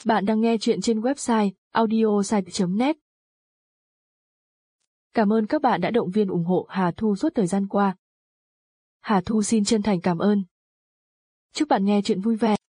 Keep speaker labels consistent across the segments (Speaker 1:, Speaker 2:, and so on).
Speaker 1: Bạn đang nghe chuyện trên website audiosite.net. Cảm ơn các bạn đã động viên ủng hộ Hà Thu suốt thời gian qua. Hà Thu xin chân thành cảm ơn. Chúc bạn nghe chuyện vui vẻ.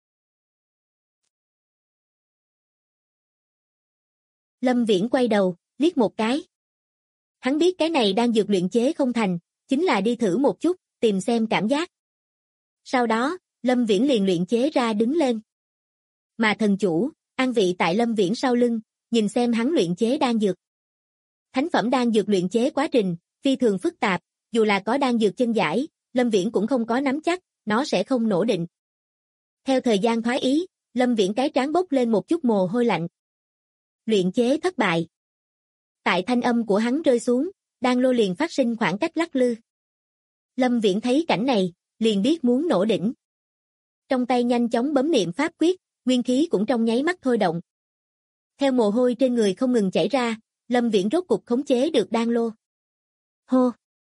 Speaker 2: Lâm Viễn quay đầu, liếc một cái. Hắn biết cái này đang dược luyện chế không thành, chính là đi thử một chút, tìm xem cảm giác. Sau đó, Lâm Viễn liền luyện chế ra đứng lên. Mà thần chủ, an vị tại Lâm Viễn sau lưng, nhìn xem hắn luyện chế đan dược. Thánh phẩm đan dược luyện chế quá trình, phi thường phức tạp, dù là có đan dược chân giải, Lâm Viễn cũng không có nắm chắc, nó sẽ không nổ định. Theo thời gian thoái ý, Lâm Viễn cái trán bốc lên một chút mồ hôi lạnh. Luyện chế thất bại. Tại thanh âm của hắn rơi xuống, đan lô liền phát sinh khoảng cách lắc lư. Lâm Viễn thấy cảnh này, liền biết muốn nổ đỉnh. Trong tay nhanh chóng bấm niệm pháp quyết, nguyên khí cũng trong nháy mắt thôi động. Theo mồ hôi trên người không ngừng chảy ra, Lâm Viễn rốt cục khống chế được đan lô. Hô!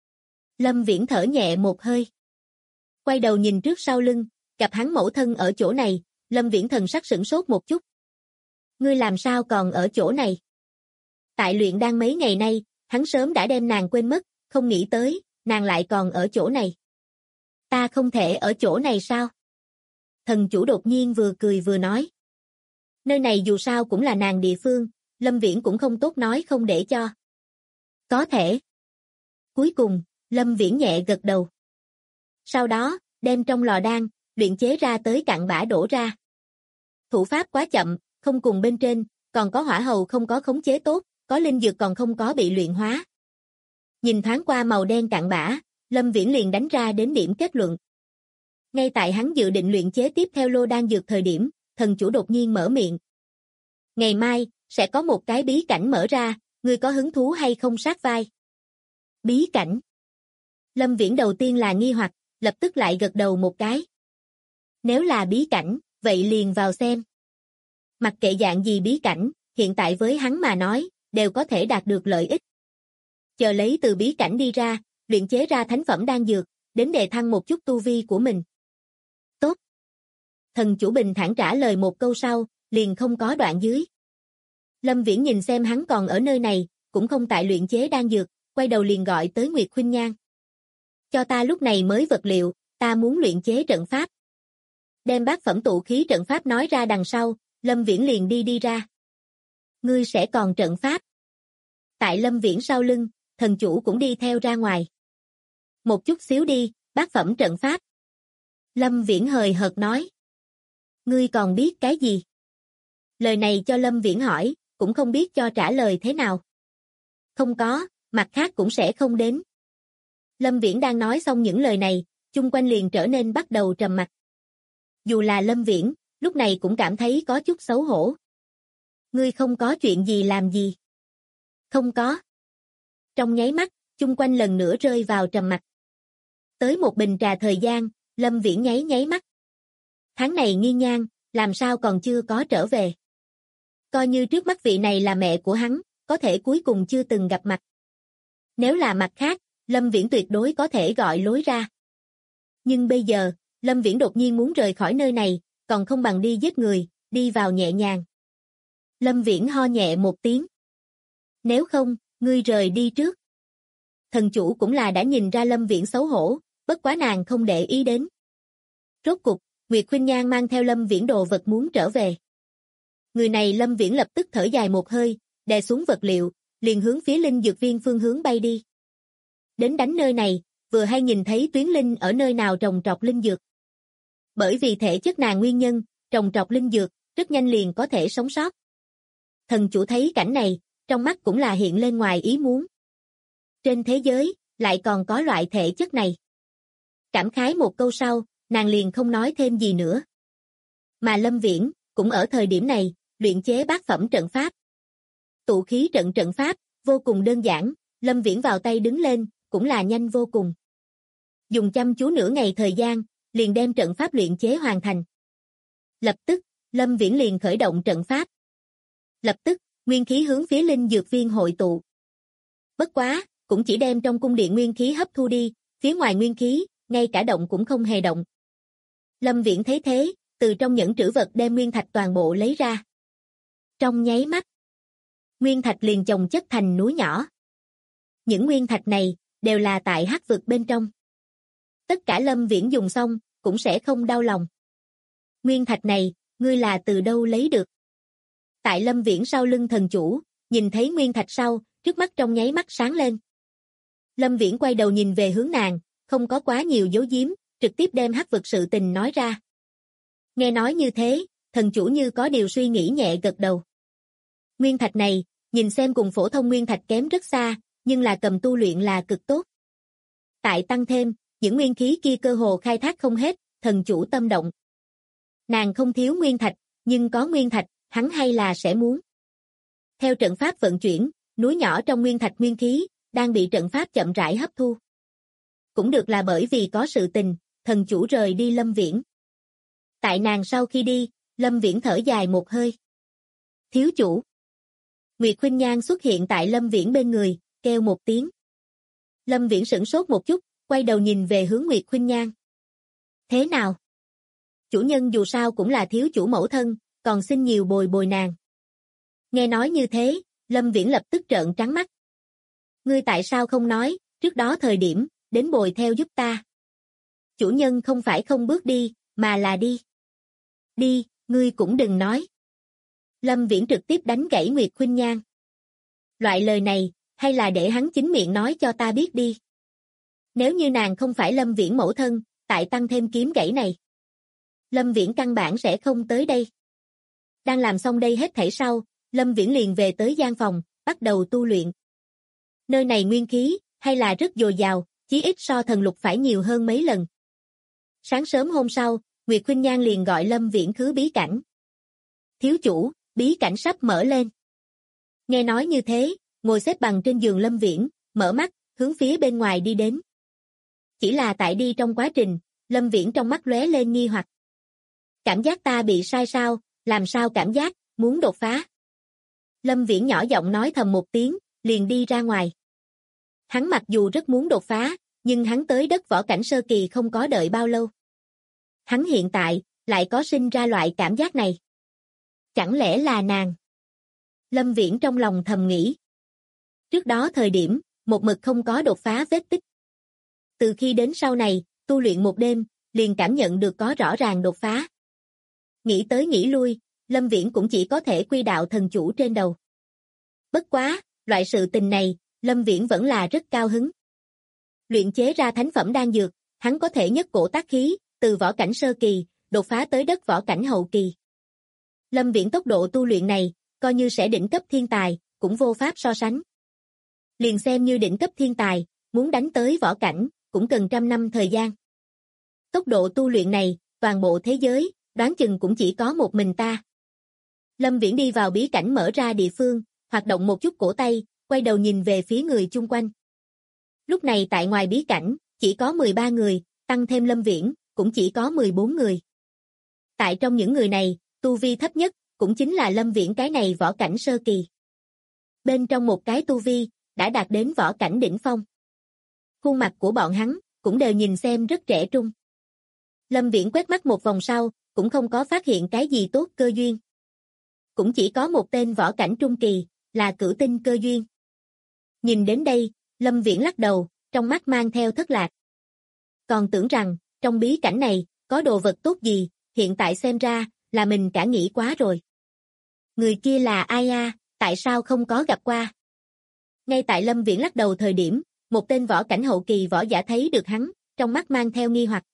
Speaker 2: Lâm Viễn thở nhẹ một hơi. Quay đầu nhìn trước sau lưng, gặp hắn mẫu thân ở chỗ này, Lâm Viễn thần sắc sửng sốt một chút. Ngươi làm sao còn ở chỗ này? Tại luyện đan mấy ngày nay, hắn sớm đã đem nàng quên mất, không nghĩ tới, nàng lại còn ở chỗ này. Ta không thể ở chỗ này sao? Thần chủ đột nhiên vừa cười vừa nói. Nơi này dù sao cũng là nàng địa phương, Lâm Viễn cũng không tốt nói không để cho. Có thể. Cuối cùng, Lâm Viễn nhẹ gật đầu. Sau đó, đem trong lò đan, luyện chế ra tới cặn bã đổ ra. Thủ pháp quá chậm, không cùng bên trên, còn có hỏa hầu không có khống chế tốt, có linh dược còn không có bị luyện hóa. Nhìn thoáng qua màu đen cặn bã, Lâm Viễn liền đánh ra đến điểm kết luận. Ngay tại hắn dự định luyện chế tiếp theo lô đan dược thời điểm, thần chủ đột nhiên mở miệng. Ngày mai, sẽ có một cái bí cảnh mở ra, ngươi có hứng thú hay không sát vai? Bí cảnh? Lâm Viễn đầu tiên là nghi hoặc, lập tức lại gật đầu một cái. Nếu là bí cảnh, vậy liền vào xem. Mặc kệ dạng gì bí cảnh, hiện tại với hắn mà nói, đều có thể đạt được lợi ích. Chờ lấy từ bí cảnh đi ra, luyện chế ra thánh phẩm đan dược, đến đề thăng một chút tu vi của mình. Tốt. Thần chủ bình thản trả lời một câu sau, liền không có đoạn dưới. Lâm Viễn nhìn xem hắn còn ở nơi này, cũng không tại luyện chế đan dược, quay đầu liền gọi tới Nguyệt Khuynh Nhan. Cho ta lúc này mới vật liệu, ta muốn luyện chế trận pháp. Đem bát phẩm tụ khí trận pháp nói ra đằng sau, Lâm Viễn liền đi ra. Ngươi sẽ còn trận pháp. Tại Lâm Viễn sau lưng, thần chủ cũng đi theo ra ngoài. Một chút xíu đi, bát phẩm trận pháp. Lâm Viễn hời hợt nói. Ngươi còn biết cái gì? Lời này cho Lâm Viễn hỏi, cũng không biết cho trả lời thế nào. Không có, mặt khác cũng sẽ không đến. Lâm Viễn đang nói xong những lời này, chung quanh liền trở nên bắt đầu trầm mặc. Dù là Lâm Viễn, lúc này cũng cảm thấy có chút xấu hổ. Ngươi không có chuyện gì làm gì? Không có. Trong nháy mắt, chung quanh lần nữa rơi vào trầm mặc. Tới một bình trà thời gian, Lâm Viễn nháy mắt. Tháng này Nghi Nhan, làm sao còn chưa có trở về? Coi như trước mắt vị này là mẹ của hắn, có thể cuối cùng chưa từng gặp mặt. Nếu là mặt khác, Lâm Viễn tuyệt đối có thể gọi lối ra. Nhưng bây giờ, Lâm Viễn đột nhiên muốn rời khỏi nơi này, còn không bằng đi giết người, đi vào nhẹ nhàng. Lâm Viễn ho nhẹ một tiếng. Nếu không, ngươi rời đi trước. Thần chủ cũng là đã nhìn ra Lâm Viễn xấu hổ, bất quá nàng không để ý đến. Rốt cục, Nguyệt Khuynh Nhan mang theo Lâm Viễn đồ vật muốn trở về. Người này Lâm Viễn lập tức thở dài một hơi, đè xuống vật liệu, liền hướng phía linh dược viên phương hướng bay đi. Đến đánh nơi này, vừa hay nhìn thấy Tuyến Linh ở nơi nào trồng trọt linh dược. Bởi vì thể chất nàng nguyên nhân, trồng trọt linh dược, rất nhanh liền có thể sống sót. Thần chủ thấy cảnh này, trong mắt cũng là hiện lên ngoài ý muốn. Trên thế giới, lại còn có loại thể chất này. Cảm khái một câu sau, nàng liền không nói thêm gì nữa. Mà Lâm Viễn, cũng ở thời điểm này, luyện chế bát phẩm trận pháp. Tụ khí trận pháp, vô cùng đơn giản, Lâm Viễn vào tay đứng lên, cũng là nhanh vô cùng. Dùng chăm chú nửa ngày thời gian, liền đem trận pháp luyện chế hoàn thành. Lập tức, Lâm Viễn liền khởi động trận pháp. Lập tức, nguyên khí hướng phía linh dược viên hội tụ. Bất quá, cũng chỉ đem trong cung điện nguyên khí hấp thu đi, phía ngoài nguyên khí, ngay cả động cũng không hề động. Lâm Viễn thấy thế, từ trong những trữ vật đem nguyên thạch toàn bộ lấy ra. Trong nháy mắt, nguyên thạch liền chồng chất thành núi nhỏ. Những nguyên thạch này đều là tại hắc vực bên trong. Tất cả Lâm Viễn dùng xong cũng sẽ không đau lòng. Nguyên thạch này, ngươi là từ đâu lấy được? Tại Lâm Viễn sau lưng thần chủ, nhìn thấy nguyên thạch sau, trước mắt trong nháy mắt sáng lên. Lâm Viễn quay đầu nhìn về hướng nàng, không có quá nhiều giấu giếm, trực tiếp đem hắc vực sự tình nói ra. Nghe nói như thế, thần chủ như có điều suy nghĩ nhẹ gật đầu. Nguyên thạch này, nhìn xem cùng phổ thông nguyên thạch kém rất xa, nhưng là cầm tu luyện là cực tốt. Tại tăng thêm, những nguyên khí kia cơ hồ khai thác không hết, thần chủ tâm động. Nàng không thiếu nguyên thạch, nhưng có nguyên thạch, hắn hay là sẽ muốn. Theo trận pháp vận chuyển, núi nhỏ trong nguyên thạch nguyên khí, đang bị trận pháp chậm rãi hấp thu. Cũng được là bởi vì có sự tình, thần chủ rời đi Lâm Viễn. Tại nàng sau khi đi, Lâm Viễn thở dài một hơi. Thiếu chủ. Nguyệt Khuynh Nhan xuất hiện tại Lâm Viễn bên người, kêu một tiếng. Lâm Viễn sửng sốt một chút, quay đầu nhìn về hướng Nguyệt Khuynh Nhan. Thế nào? Chủ nhân dù sao cũng là thiếu chủ mẫu thân, còn xin nhiều bồi bồi nàng. Nghe nói như thế, Lâm Viễn lập tức trợn trắng mắt. Ngươi tại sao không nói, trước đó thời điểm, đến bồi theo giúp ta. Chủ nhân không phải không bước đi, mà là đi. Đi, ngươi cũng đừng nói. Lâm Viễn trực tiếp đánh gãy Nguyệt Khuynh Nhan. Loại lời này, hay là để hắn chính miệng nói cho ta biết đi. Nếu như nàng không phải Lâm Viễn mẫu thân, tại tăng thêm kiếm gãy này. Lâm Viễn căn bản sẽ không tới đây. Đang làm xong đây hết thảy sau, Lâm Viễn liền về tới gian phòng, bắt đầu tu luyện. Nơi này nguyên khí, hay là rất dồi dào, chí ít so thần lục phải nhiều hơn mấy lần. Sáng sớm hôm sau, Nguyệt Khuynh Nhan liền gọi Lâm Viễn khứ bí cảnh. Thiếu chủ, bí cảnh sắp mở lên. Nghe nói như thế, ngồi xếp bằng trên giường Lâm Viễn, mở mắt, hướng phía bên ngoài đi đến. Chỉ là tại đi trong quá trình, Lâm Viễn trong mắt lóe lên nghi hoặc. Cảm giác ta bị sai sao, làm sao cảm giác, muốn đột phá. Lâm Viễn nhỏ giọng nói thầm một tiếng, liền đi ra ngoài. Hắn mặc dù rất muốn đột phá, nhưng hắn tới đất võ cảnh sơ kỳ không có đợi bao lâu. Hắn hiện tại, lại có sinh ra loại cảm giác này. Chẳng lẽ là nàng? Lâm Viễn trong lòng thầm nghĩ. Trước đó thời điểm, một mực không có đột phá vết tích. Từ khi đến sau này, tu luyện một đêm, liền cảm nhận được có rõ ràng đột phá. Nghĩ tới nghĩ lui, Lâm Viễn cũng chỉ có thể quy đạo thần chủ trên đầu. Bất quá, loại sự tình này, Lâm Viễn vẫn là rất cao hứng. Luyện chế ra thánh phẩm đan dược, hắn có thể nhất cổ tác khí, từ võ cảnh sơ kỳ, đột phá tới đất võ cảnh hậu kỳ. Lâm Viễn tốc độ tu luyện này, coi như sẽ đỉnh cấp thiên tài, cũng vô pháp so sánh. Liền xem như đỉnh cấp thiên tài, muốn đánh tới võ cảnh, cũng cần 100 năm thời gian. Tốc độ tu luyện này, toàn bộ thế giới, đoán chừng cũng chỉ có một mình ta. Lâm Viễn đi vào bí cảnh mở ra địa phương, hoạt động một chút cổ tay, quay đầu nhìn về phía người chung quanh. Lúc này tại ngoài bí cảnh, chỉ có 13 người, tăng thêm Lâm Viễn, cũng chỉ có 14 người. Tại trong những người này, tu vi thấp nhất, cũng chính là Lâm Viễn cái này võ cảnh sơ kỳ. Bên trong một cái tu vi, đã đạt đến võ cảnh đỉnh phong. Khuôn mặt của bọn hắn, cũng đều nhìn xem rất trẻ trung. Lâm Viễn quét mắt một vòng sau, cũng không có phát hiện cái gì tốt cơ duyên. Cũng chỉ có một tên võ cảnh trung kỳ, là Cửu Tinh cơ duyên. Nhìn đến đây, Lâm Viễn lắc đầu, trong mắt mang theo thất lạc. Còn tưởng rằng, trong bí cảnh này, có đồ vật tốt gì, hiện tại xem ra, là mình cả nghĩ quá rồi. Người kia là ai à, tại sao không có gặp qua? Ngay tại Lâm Viễn lắc đầu thời điểm, một tên võ cảnh hậu kỳ võ giả thấy được hắn, trong mắt mang theo nghi hoặc.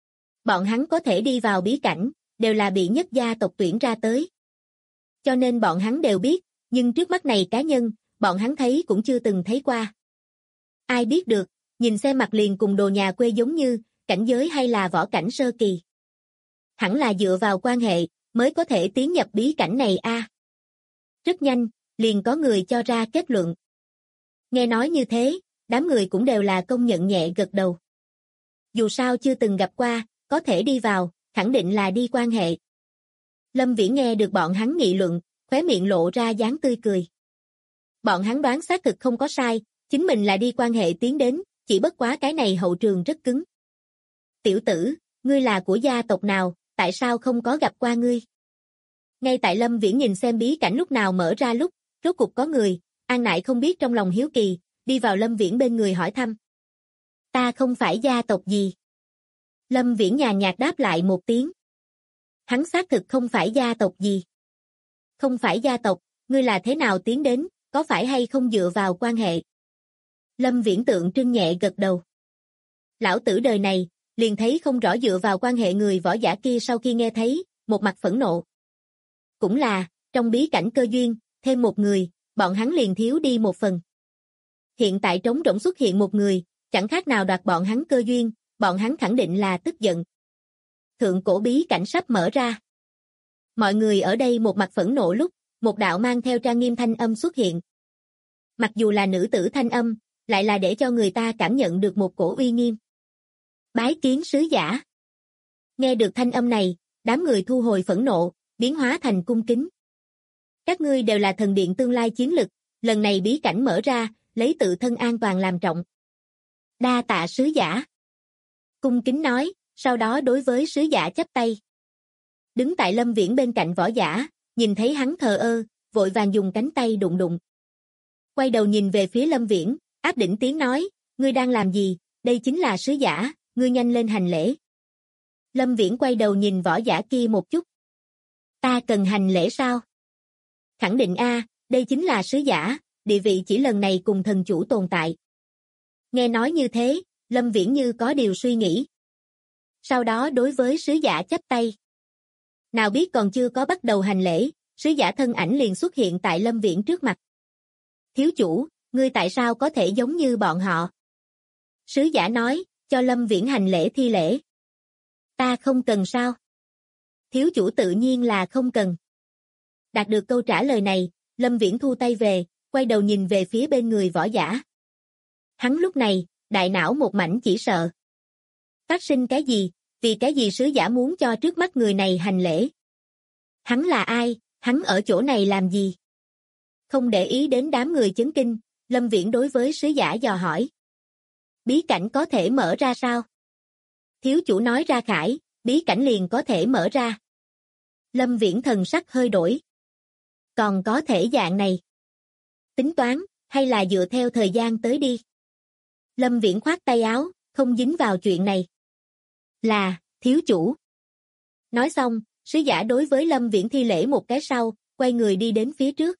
Speaker 2: Bọn hắn có thể đi vào bí cảnh, đều là bị nhất gia tộc tuyển ra tới. Cho nên bọn hắn đều biết, nhưng trước mắt này cá nhân, bọn hắn thấy cũng chưa từng thấy qua. Ai biết được, nhìn xem mặt liền cùng đồ nhà quê giống như, cảnh giới hay là võ cảnh sơ kỳ. Hẳn là dựa vào quan hệ, mới có thể tiến nhập bí cảnh này a. Rất nhanh, liền có người cho ra kết luận. Nghe nói như thế, đám người cũng đều là công nhận nhẹ gật đầu. Dù sao chưa từng gặp qua, có thể đi vào, khẳng định là đi quan hệ. Lâm Viễn nghe được bọn hắn nghị luận, khóe miệng lộ ra dáng tươi cười. Bọn hắn đoán xác thực không có sai, chính mình là đi quan hệ tiến đến, chỉ bất quá cái này hậu trường rất cứng. Tiểu tử, ngươi là của gia tộc nào, tại sao không có gặp qua ngươi? Ngay tại Lâm Viễn nhìn xem bí cảnh lúc nào mở ra lúc, rốt cục có người, An Nại không biết trong lòng hiếu kỳ, đi vào Lâm Viễn bên người hỏi thăm. Ta không phải gia tộc gì. Lâm Viễn nhàn nhạt đáp lại một tiếng. Hắn xác thực không phải gia tộc gì. Không phải gia tộc, ngươi là thế nào tiến đến, có phải hay không dựa vào quan hệ? Lâm Viễn tượng trưng nhẹ gật đầu. Lão tử đời này, liền thấy không rõ dựa vào quan hệ người võ giả kia sau khi nghe thấy, một mặt phẫn nộ. Cũng là, trong bí cảnh cơ duyên, thêm một người, bọn hắn liền thiếu đi một phần. Hiện tại trống rỗng xuất hiện một người, chẳng khác nào đoạt bọn hắn cơ duyên, bọn hắn khẳng định là tức giận. Thượng cổ bí cảnh sắp mở ra. Mọi người ở đây một mặt phẫn nộ lúc, một đạo mang theo trang nghiêm thanh âm xuất hiện. Mặc dù là nữ tử thanh âm, lại là để cho người ta cảm nhận được một cổ uy nghiêm. Bái kiến sứ giả. Nghe được thanh âm này, đám người thu hồi phẫn nộ, biến hóa thành cung kính. Các ngươi đều là thần điện tương lai chiến lực, lần này bí cảnh mở ra, lấy tự thân an toàn làm trọng. Đa tạ sứ giả. Cung kính nói, sau đó đối với sứ giả chắp tay. Đứng tại Lâm Viễn bên cạnh võ giả, nhìn thấy hắn thờ ơ, vội vàng dùng cánh tay đụng đụng. Quay đầu nhìn về phía Lâm Viễn, áp đỉnh tiếng nói, ngươi đang làm gì, đây chính là sứ giả, ngươi nhanh lên hành lễ. Lâm Viễn quay đầu nhìn võ giả kia một chút. Ta cần hành lễ sao? Khẳng định a, đây chính là sứ giả, địa vị chỉ lần này cùng thần chủ tồn tại. Nghe nói như thế, Lâm Viễn như có điều suy nghĩ. Sau đó đối với sứ giả chắp tay. Nào biết còn chưa có bắt đầu hành lễ, sứ giả thân ảnh liền xuất hiện tại Lâm Viễn trước mặt. Thiếu chủ, ngươi tại sao có thể giống như bọn họ? Sứ giả nói, cho Lâm Viễn hành lễ thi lễ. Ta không cần sao? Thiếu chủ tự nhiên là không cần. Đạt được câu trả lời này, Lâm Viễn thu tay về, quay đầu nhìn về phía bên người võ giả. Hắn lúc này, đại não một mảnh chỉ sợ. Phát sinh cái gì, vì cái gì sứ giả muốn cho trước mắt người này hành lễ? Hắn là ai, hắn ở chỗ này làm gì? Không để ý đến đám người chấn kinh, Lâm Viễn đối với sứ giả dò hỏi. Bí cảnh có thể mở ra sao? Thiếu chủ nói ra khải, bí cảnh liền có thể mở ra. Lâm Viễn thần sắc hơi đổi. Còn có thể dạng này. Tính toán, hay là dựa theo thời gian tới đi. Lâm Viễn khoát tay áo, không dính vào chuyện này. Là, thiếu chủ. Nói xong, sứ giả đối với Lâm Viễn thi lễ một cái sau, quay người đi đến phía trước.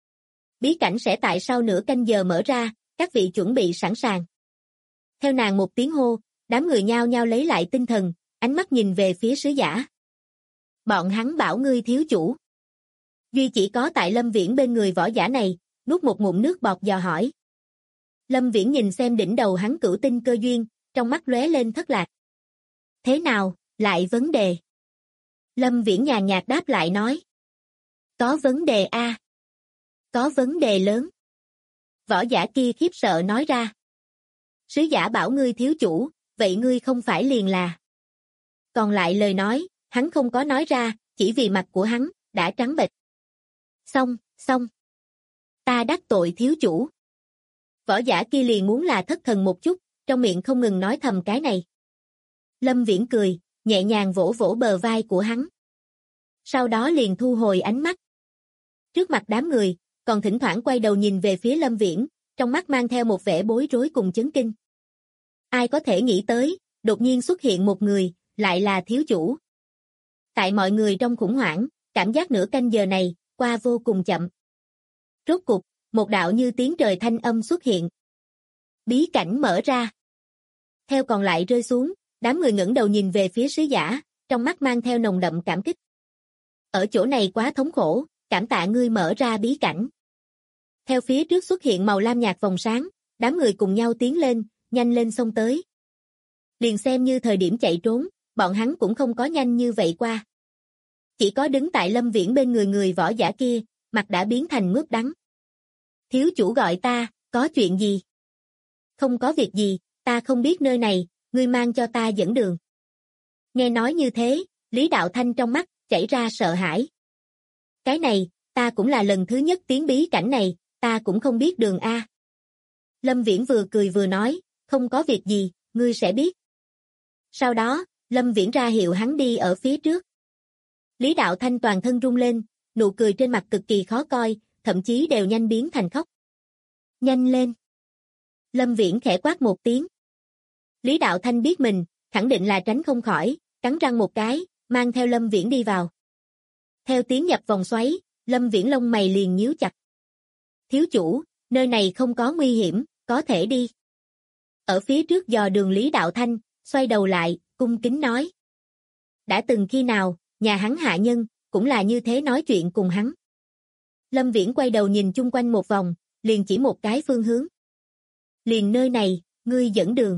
Speaker 2: Bí cảnh sẽ tại sau nửa canh giờ mở ra, các vị chuẩn bị sẵn sàng. Theo nàng một tiếng hô, đám người nhao nhao lấy lại tinh thần, ánh mắt nhìn về phía sứ giả. Bọn hắn bảo ngươi thiếu chủ. Duy chỉ có tại Lâm Viễn bên người võ giả này, nuốt một ngụm nước bọt dò hỏi. Lâm Viễn nhìn xem đỉnh đầu hắn cửu tinh cơ duyên, trong mắt lóe lên thất lạc. Thế nào, lại vấn đề? Lâm Viễn nhàn nhạt đáp lại nói. Có vấn đề a. Có vấn đề lớn. Võ giả kia khiếp sợ nói ra. Sứ giả bảo ngươi thiếu chủ, vậy ngươi không phải liền là. Còn lại lời nói, hắn không có nói ra, chỉ vì mặt của hắn, đã trắng bệch. Xong. Ta đắc tội thiếu chủ. Võ giả kia liền muốn là thất thần một chút, trong miệng không ngừng nói thầm cái này. Lâm Viễn cười, nhẹ nhàng vỗ vỗ bờ vai của hắn. Sau đó liền thu hồi ánh mắt. Trước mặt đám người, còn thỉnh thoảng quay đầu nhìn về phía Lâm Viễn, trong mắt mang theo một vẻ bối rối cùng chấn kinh. Ai có thể nghĩ tới, đột nhiên xuất hiện một người, lại là thiếu chủ. Tại mọi người trong khủng hoảng, cảm giác nửa canh giờ này, qua vô cùng chậm. Rốt cục, một đạo như tiếng trời thanh âm xuất hiện. Bí cảnh mở ra. Theo còn lại rơi xuống, đám người ngẩng đầu nhìn về phía sứ giả, trong mắt mang theo nồng đậm cảm kích. Ở chỗ này quá thống khổ, cảm tạ ngươi mở ra bí cảnh. Theo phía trước xuất hiện màu lam nhạt vòng sáng, đám người cùng nhau tiến lên, nhanh lên xông tới. Liền xem như thời điểm chạy trốn, bọn hắn cũng không có nhanh như vậy qua. Chỉ có đứng tại Lâm Viễn bên người võ giả kia, mặt đã biến thành mướp đắng. Thiếu chủ gọi ta, có chuyện gì? Không có việc gì, ta không biết nơi này, ngươi mang cho ta dẫn đường. Nghe nói như thế, Lý Đạo Thanh trong mắt, chảy ra sợ hãi. Cái này, ta cũng là lần thứ nhất tiến bí cảnh này, ta cũng không biết đường A. Lâm Viễn vừa cười vừa nói, không có việc gì, ngươi sẽ biết. Sau đó, Lâm Viễn ra hiệu hắn đi ở phía trước. Lý Đạo Thanh toàn thân rung lên, nụ cười trên mặt cực kỳ khó coi, thậm chí đều nhanh biến thành khóc. Nhanh lên! Lâm Viễn khẽ quát một tiếng. Lý Đạo Thanh biết mình, khẳng định là tránh không khỏi, cắn răng một cái, mang theo Lâm Viễn đi vào. Theo tiếng nhập vòng xoáy, Lâm Viễn lông mày liền nhíu chặt. Thiếu chủ, nơi này không có nguy hiểm, có thể đi. Ở phía trước dò đường Lý Đạo Thanh, xoay đầu lại, cung kính nói. Đã từng khi nào, nhà hắn hạ nhân, cũng là như thế nói chuyện cùng hắn. Lâm Viễn quay đầu nhìn chung quanh một vòng, liền chỉ một cái phương hướng. Liền nơi này, ngươi dẫn đường.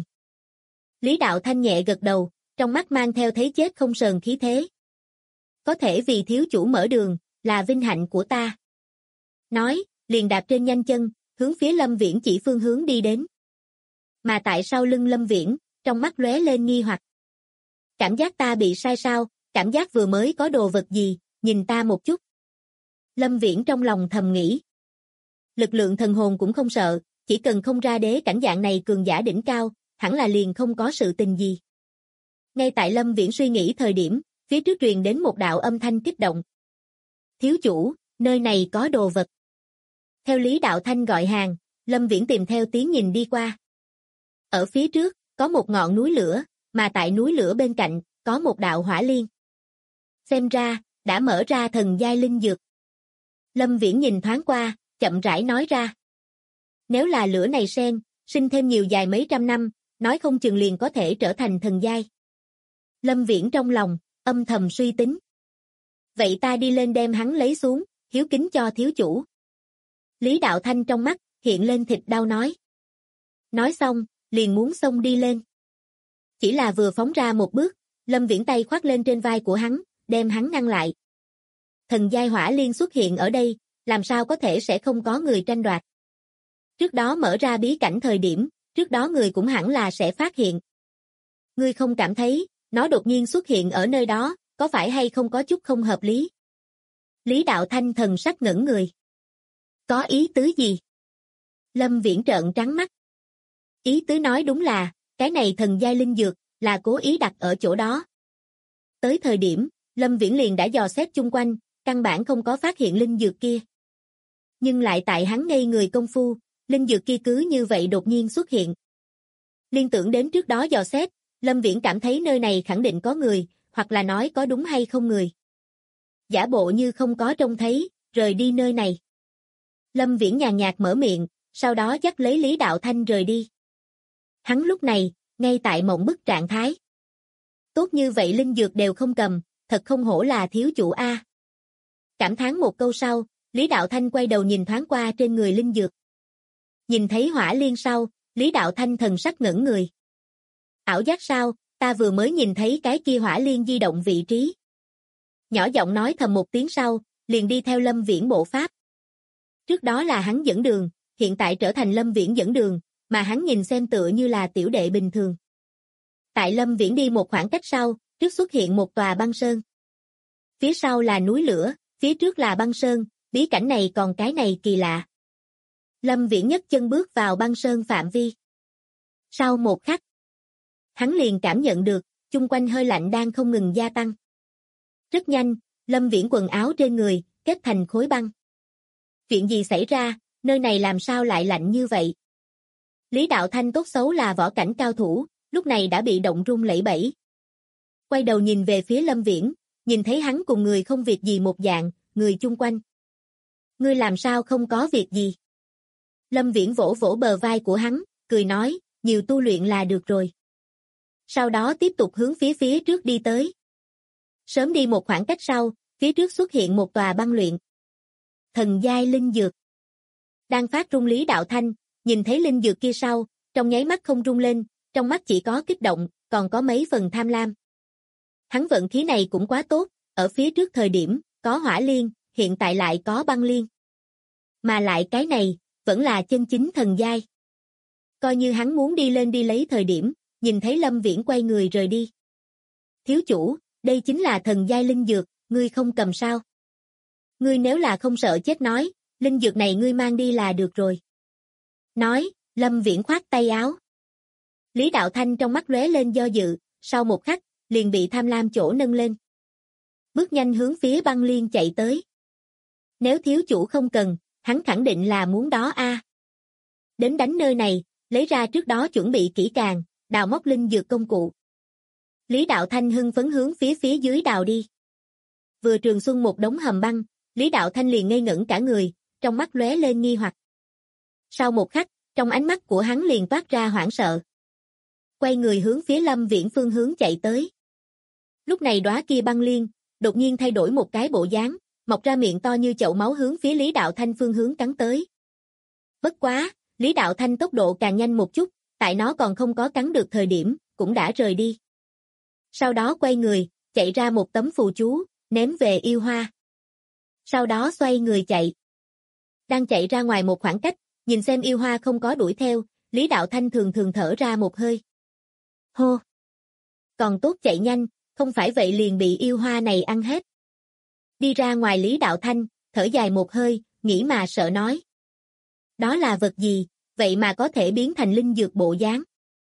Speaker 2: Lý Đạo Thanh nhẹ gật đầu, trong mắt mang theo thấy chết không sờn khí thế. Có thể vì thiếu chủ mở đường, là vinh hạnh của ta. Nói, liền đạp trên nhanh chân, hướng phía Lâm Viễn chỉ phương hướng đi đến. Mà tại sau lưng Lâm Viễn, trong mắt lóe lên nghi hoặc. Cảm giác ta bị sai sao, cảm giác vừa mới có đồ vật gì, nhìn ta một chút. Lâm Viễn trong lòng thầm nghĩ. Lực lượng thần hồn cũng không sợ, chỉ cần không ra đế cảnh dạng này cường giả đỉnh cao, hẳn là liền không có sự tình gì. Ngay tại Lâm Viễn suy nghĩ thời điểm, phía trước truyền đến một đạo âm thanh kích động. Thiếu chủ, nơi này có đồ vật. Theo Lý Đạo Thanh gọi hàng, Lâm Viễn tìm theo tiếng nhìn đi qua. Ở phía trước, có một ngọn núi lửa, mà tại núi lửa bên cạnh, có một đạo hỏa liên. Xem ra, đã mở ra thần giai linh dược. Lâm Viễn nhìn thoáng qua, chậm rãi nói ra. Nếu là lửa này sen, sinh thêm nhiều dài mấy trăm năm, nói không chừng liền có thể trở thành thần giai. Lâm Viễn trong lòng, âm thầm suy tính. Vậy ta đi lên đem hắn lấy xuống, hiếu kính cho thiếu chủ. Lý Đạo Thanh trong mắt, hiện lên thịt đau nói. Nói xong, liền muốn xông đi lên. Chỉ là vừa phóng ra một bước, Lâm Viễn tay khoác lên trên vai của hắn, đem hắn ngăn lại. Thần giai hỏa liên xuất hiện ở đây, làm sao có thể sẽ không có người tranh đoạt. Trước đó mở ra bí cảnh thời điểm, trước đó người cũng hẳn là sẽ phát hiện. Ngươi không cảm thấy, nó đột nhiên xuất hiện ở nơi đó, có phải hay không có chút không hợp lý? Lý Đạo Thanh thần sắc ngẩn người. Có ý tứ gì? Lâm Viễn trợn trắng mắt. Ý tứ nói đúng là, cái này thần giai linh dược, là cố ý đặt ở chỗ đó. Tới thời điểm, Lâm Viễn liền đã dò xét chung quanh, căn bản không có phát hiện linh dược kia. Nhưng lại tại hắn ngây người công phu, linh dược kia cứ như vậy đột nhiên xuất hiện. Liên tưởng đến trước đó dò xét, Lâm Viễn cảm thấy nơi này khẳng định có người, hoặc là nói có đúng hay không người. Giả bộ như không có trông thấy, rời đi nơi này. Lâm Viễn nhàn nhạt mở miệng, sau đó dắt lấy Lý Đạo Thanh rời đi. Hắn lúc này, ngay tại mộng bức trạng thái. Tốt như vậy linh dược đều không cầm, thật không hổ là thiếu chủ A. Cảm thán một câu sau, Lý Đạo Thanh quay đầu nhìn thoáng qua trên người linh dược. Nhìn thấy hỏa liên sau, Lý Đạo Thanh thần sắc ngẩn người. Ảo giác sao, ta vừa mới nhìn thấy cái kia hỏa liên di động vị trí. Nhỏ giọng nói thầm một tiếng sau, liền đi theo Lâm Viễn bộ pháp. Trước đó là hắn dẫn đường, hiện tại trở thành Lâm Viễn dẫn đường, mà hắn nhìn xem tựa như là tiểu đệ bình thường. Tại Lâm Viễn đi một khoảng cách sau, trước xuất hiện một tòa băng sơn. Phía sau là núi lửa, phía trước là băng sơn, bí cảnh này còn cái này kỳ lạ. Lâm Viễn nhấc chân bước vào băng sơn phạm vi. Sau một khắc, hắn liền cảm nhận được, chung quanh hơi lạnh đang không ngừng gia tăng. Rất nhanh, Lâm Viễn quần áo trên người, kết thành khối băng. Chuyện gì xảy ra, nơi này làm sao lại lạnh như vậy? Lý Đạo Thanh tốt xấu là võ cảnh cao thủ, lúc này đã bị động run lẩy bẩy. Quay đầu nhìn về phía Lâm Viễn, nhìn thấy hắn cùng người không việc gì một dạng, người chung quanh. Ngươi làm sao không có việc gì? Lâm Viễn vỗ vỗ bờ vai của hắn, cười nói, nhiều tu luyện là được rồi. Sau đó tiếp tục hướng phía trước đi tới. Sớm đi một khoảng cách sau, phía trước xuất hiện một tòa băng luyện. Thần giai linh dược. Đang phát rung Lý Đạo Thanh, nhìn thấy linh dược kia sau, trong nháy mắt không rung lên, trong mắt chỉ có kích động, còn có mấy phần tham lam. Hắn vận khí này cũng quá tốt, ở phía trước thời điểm, có hỏa liên, hiện tại lại có băng liên. Mà lại cái này, vẫn là chân chính thần giai. Coi như hắn muốn đi lên đi lấy thời điểm, nhìn thấy Lâm Viễn quay người rời đi. Thiếu chủ, đây chính là thần giai linh dược, ngươi không cầm sao? Ngươi nếu là không sợ chết nói, linh dược này ngươi mang đi là được rồi. Nói, Lâm Viễn khoát tay áo. Lý Đạo Thanh trong mắt lóe lên do dự, sau một khắc, liền bị tham lam chỗ nâng lên. bước nhanh hướng phía băng liên chạy tới. Nếu thiếu chủ không cần, hắn khẳng định là muốn đó a. Đến đánh nơi này, lấy ra trước đó chuẩn bị kỹ càng, đào móc linh dược công cụ. Lý Đạo Thanh hưng phấn hướng phía dưới đào đi. Vừa trường xuân một đống hầm băng, Lý Đạo Thanh liền ngây ngẩn cả người, trong mắt lóe lên nghi hoặc. Sau một khắc, trong ánh mắt của hắn liền toát ra hoảng sợ. Quay người hướng phía Lâm Viễn phương hướng chạy tới. Lúc này đóa kia băng liên, đột nhiên thay đổi một cái bộ dáng, mọc ra miệng to như chậu máu hướng phía Lý Đạo Thanh phương hướng cắn tới. Bất quá, Lý Đạo Thanh tốc độ càng nhanh một chút, tại nó còn không có cắn được thời điểm, cũng đã rời đi. Sau đó quay người, chạy ra một tấm phù chú, ném về yêu hoa. Sau đó xoay người chạy. Đang chạy ra ngoài một khoảng cách, nhìn xem yêu hoa không có đuổi theo, Lý Đạo Thanh thường thường thở ra một hơi. Hô! Còn tốt chạy nhanh, không phải vậy liền bị yêu hoa này ăn hết. Đi ra ngoài Lý Đạo Thanh, thở dài một hơi, nghĩ mà sợ nói. Đó là vật gì, vậy mà có thể biến thành linh dược bộ dáng?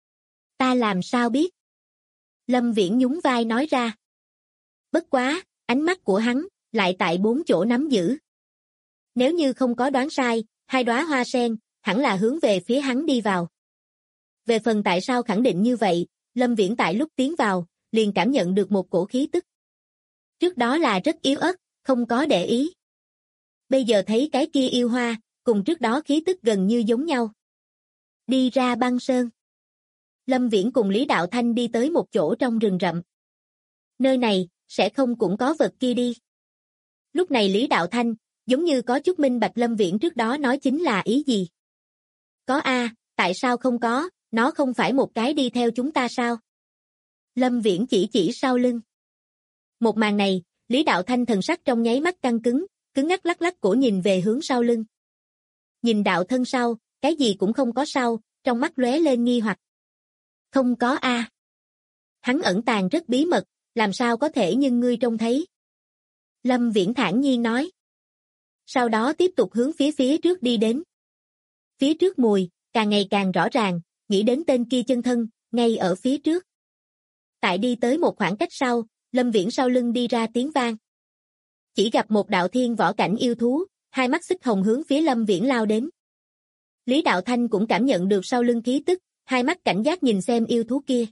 Speaker 2: Ta làm sao biết? Lâm Viễn nhún vai nói ra. Bất quá, ánh mắt của hắn, lại tại 4 chỗ nắm giữ. Nếu như không có đoán sai, 2 đóa hoa sen, hẳn là hướng về phía hắn đi vào. Về phần tại sao khẳng định như vậy, Lâm Viễn tại lúc tiến vào, liền cảm nhận được một cổ khí tức. Trước đó là rất yếu ớt, không có để ý. Bây giờ thấy cái kia yêu hoa, cùng trước đó khí tức gần như giống nhau. Đi ra băng sơn. Lâm Viễn cùng Lý Đạo Thanh đi tới một chỗ trong rừng rậm. Nơi này, sẽ không cũng có vật kia đi. Lúc này Lý Đạo Thanh, giống như có chút minh bạch Lâm Viễn trước đó nói chính là ý gì. Có a, tại sao không có, nó không phải một cái đi theo chúng ta sao? Lâm Viễn chỉ sau lưng. Một màn này, Lý Đạo Thanh thần sắc trong nháy mắt căng cứng, cứng ngắc lắc lắc cổ nhìn về hướng sau lưng. Nhìn đạo thân sau, cái gì cũng không có sau, trong mắt lóe lên nghi hoặc. Không có a. Hắn ẩn tàng rất bí mật, làm sao có thể nhưng ngươi trông thấy. Lâm Viễn thản nhiên nói. Sau đó tiếp tục hướng phía trước đi đến. Phía trước mùi, càng ngày càng rõ ràng, nghĩ đến tên kia chân thân, ngay ở phía trước. Tại đi tới một khoảng cách sau, Lâm Viễn sau lưng đi ra tiếng vang. Chỉ gặp một đạo thiên võ cảnh yêu thú, hai mắt xích hồng hướng phía Lâm Viễn lao đến. Lý Đạo Thanh cũng cảm nhận được sau lưng khí tức, hai mắt cảnh giác nhìn xem yêu thú kia.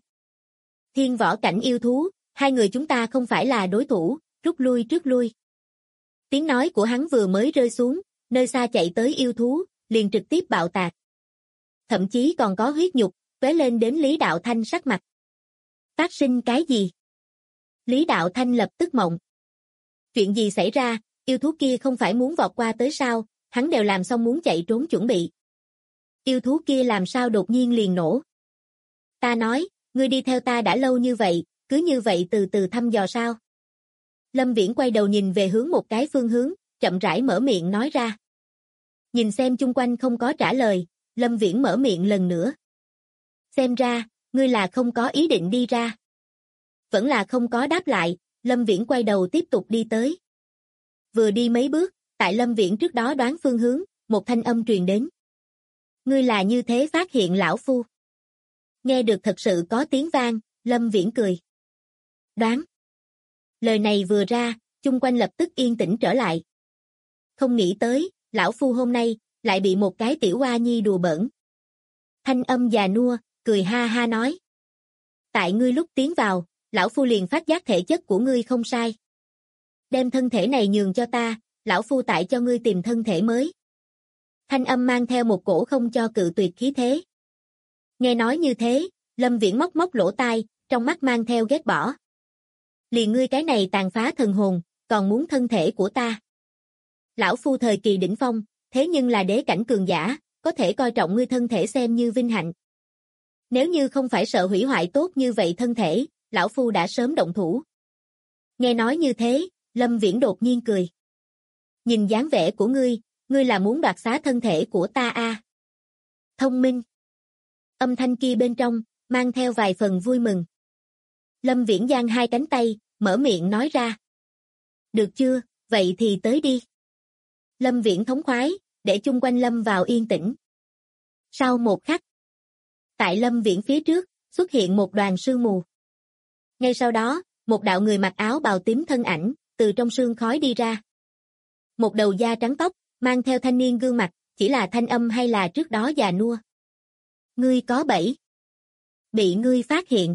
Speaker 2: Thiên võ cảnh yêu thú, hai người chúng ta không phải là đối thủ, rút lui trước lui. Tiếng nói của hắn vừa mới rơi xuống, nơi xa chạy tới yêu thú, liền trực tiếp bạo tạc. Thậm chí còn có huyết nhục, tóe lên đến Lý Đạo Thanh sắc mặt. Phát sinh cái gì? Lý Đạo Thanh lập tức mộng. Chuyện gì xảy ra, yêu thú kia không phải muốn vọt qua tới sao, hắn đều làm xong muốn chạy trốn chuẩn bị. Yêu thú kia làm sao đột nhiên liền nổ. Ta nói, ngươi đi theo ta đã lâu như vậy, cứ như vậy từ từ thăm dò sao? Lâm Viễn quay đầu nhìn về hướng một cái phương hướng, chậm rãi mở miệng nói ra. Nhìn xem chung quanh không có trả lời, Lâm Viễn mở miệng lần nữa. Xem ra, ngươi là không có ý định đi ra. Vẫn là không có đáp lại, Lâm Viễn quay đầu tiếp tục đi tới. Vừa đi mấy bước, tại Lâm Viễn trước đó đoán phương hướng, một thanh âm truyền đến. Ngươi là như thế phát hiện lão phu. Nghe được thật sự có tiếng vang, Lâm Viễn cười. Đoán. Lời này vừa ra, chung quanh lập tức yên tĩnh trở lại. Không nghĩ tới, lão phu hôm nay, lại bị một cái tiểu oa nhi đùa bỡn. Thanh âm già nua, cười ha ha nói. Tại ngươi lúc tiến vào, lão phu liền phát giác thể chất của ngươi không sai. Đem thân thể này nhường cho ta, lão phu tại cho ngươi tìm thân thể mới. Thanh âm mang theo một cổ không cho cự tuyệt khí thế. Nghe nói như thế, Lâm Viễn móc móc lỗ tai, trong mắt mang theo ghét bỏ. Liền ngươi cái này tàn phá thần hồn, còn muốn thân thể của ta. Lão phu thời kỳ đỉnh phong, thế nhưng là đế cảnh cường giả, có thể coi trọng ngươi thân thể xem như vinh hạnh. Nếu như không phải sợ hủy hoại tốt như vậy thân thể, lão phu đã sớm động thủ. Nghe nói như thế, Lâm Viễn đột nhiên cười. Nhìn dáng vẻ của ngươi là muốn đoạt xá thân thể của ta à? Thông minh. Âm thanh kia bên trong, mang theo vài phần vui mừng. Lâm Viễn giang hai cánh tay, mở miệng nói ra. Được chưa, vậy thì tới đi. Lâm Viễn thống khoái, để chung quanh Lâm vào yên tĩnh. Sau một khắc, tại Lâm Viễn phía trước, xuất hiện một đoàn sương mù. Ngay sau đó, một đạo người mặc áo bào tím thân ảnh, từ trong sương khói đi ra. Một đầu da trắng tóc, mang theo thanh niên gương mặt, chỉ là thanh âm hay là trước đó già nua. Ngươi có bẫy. Bị ngươi phát hiện.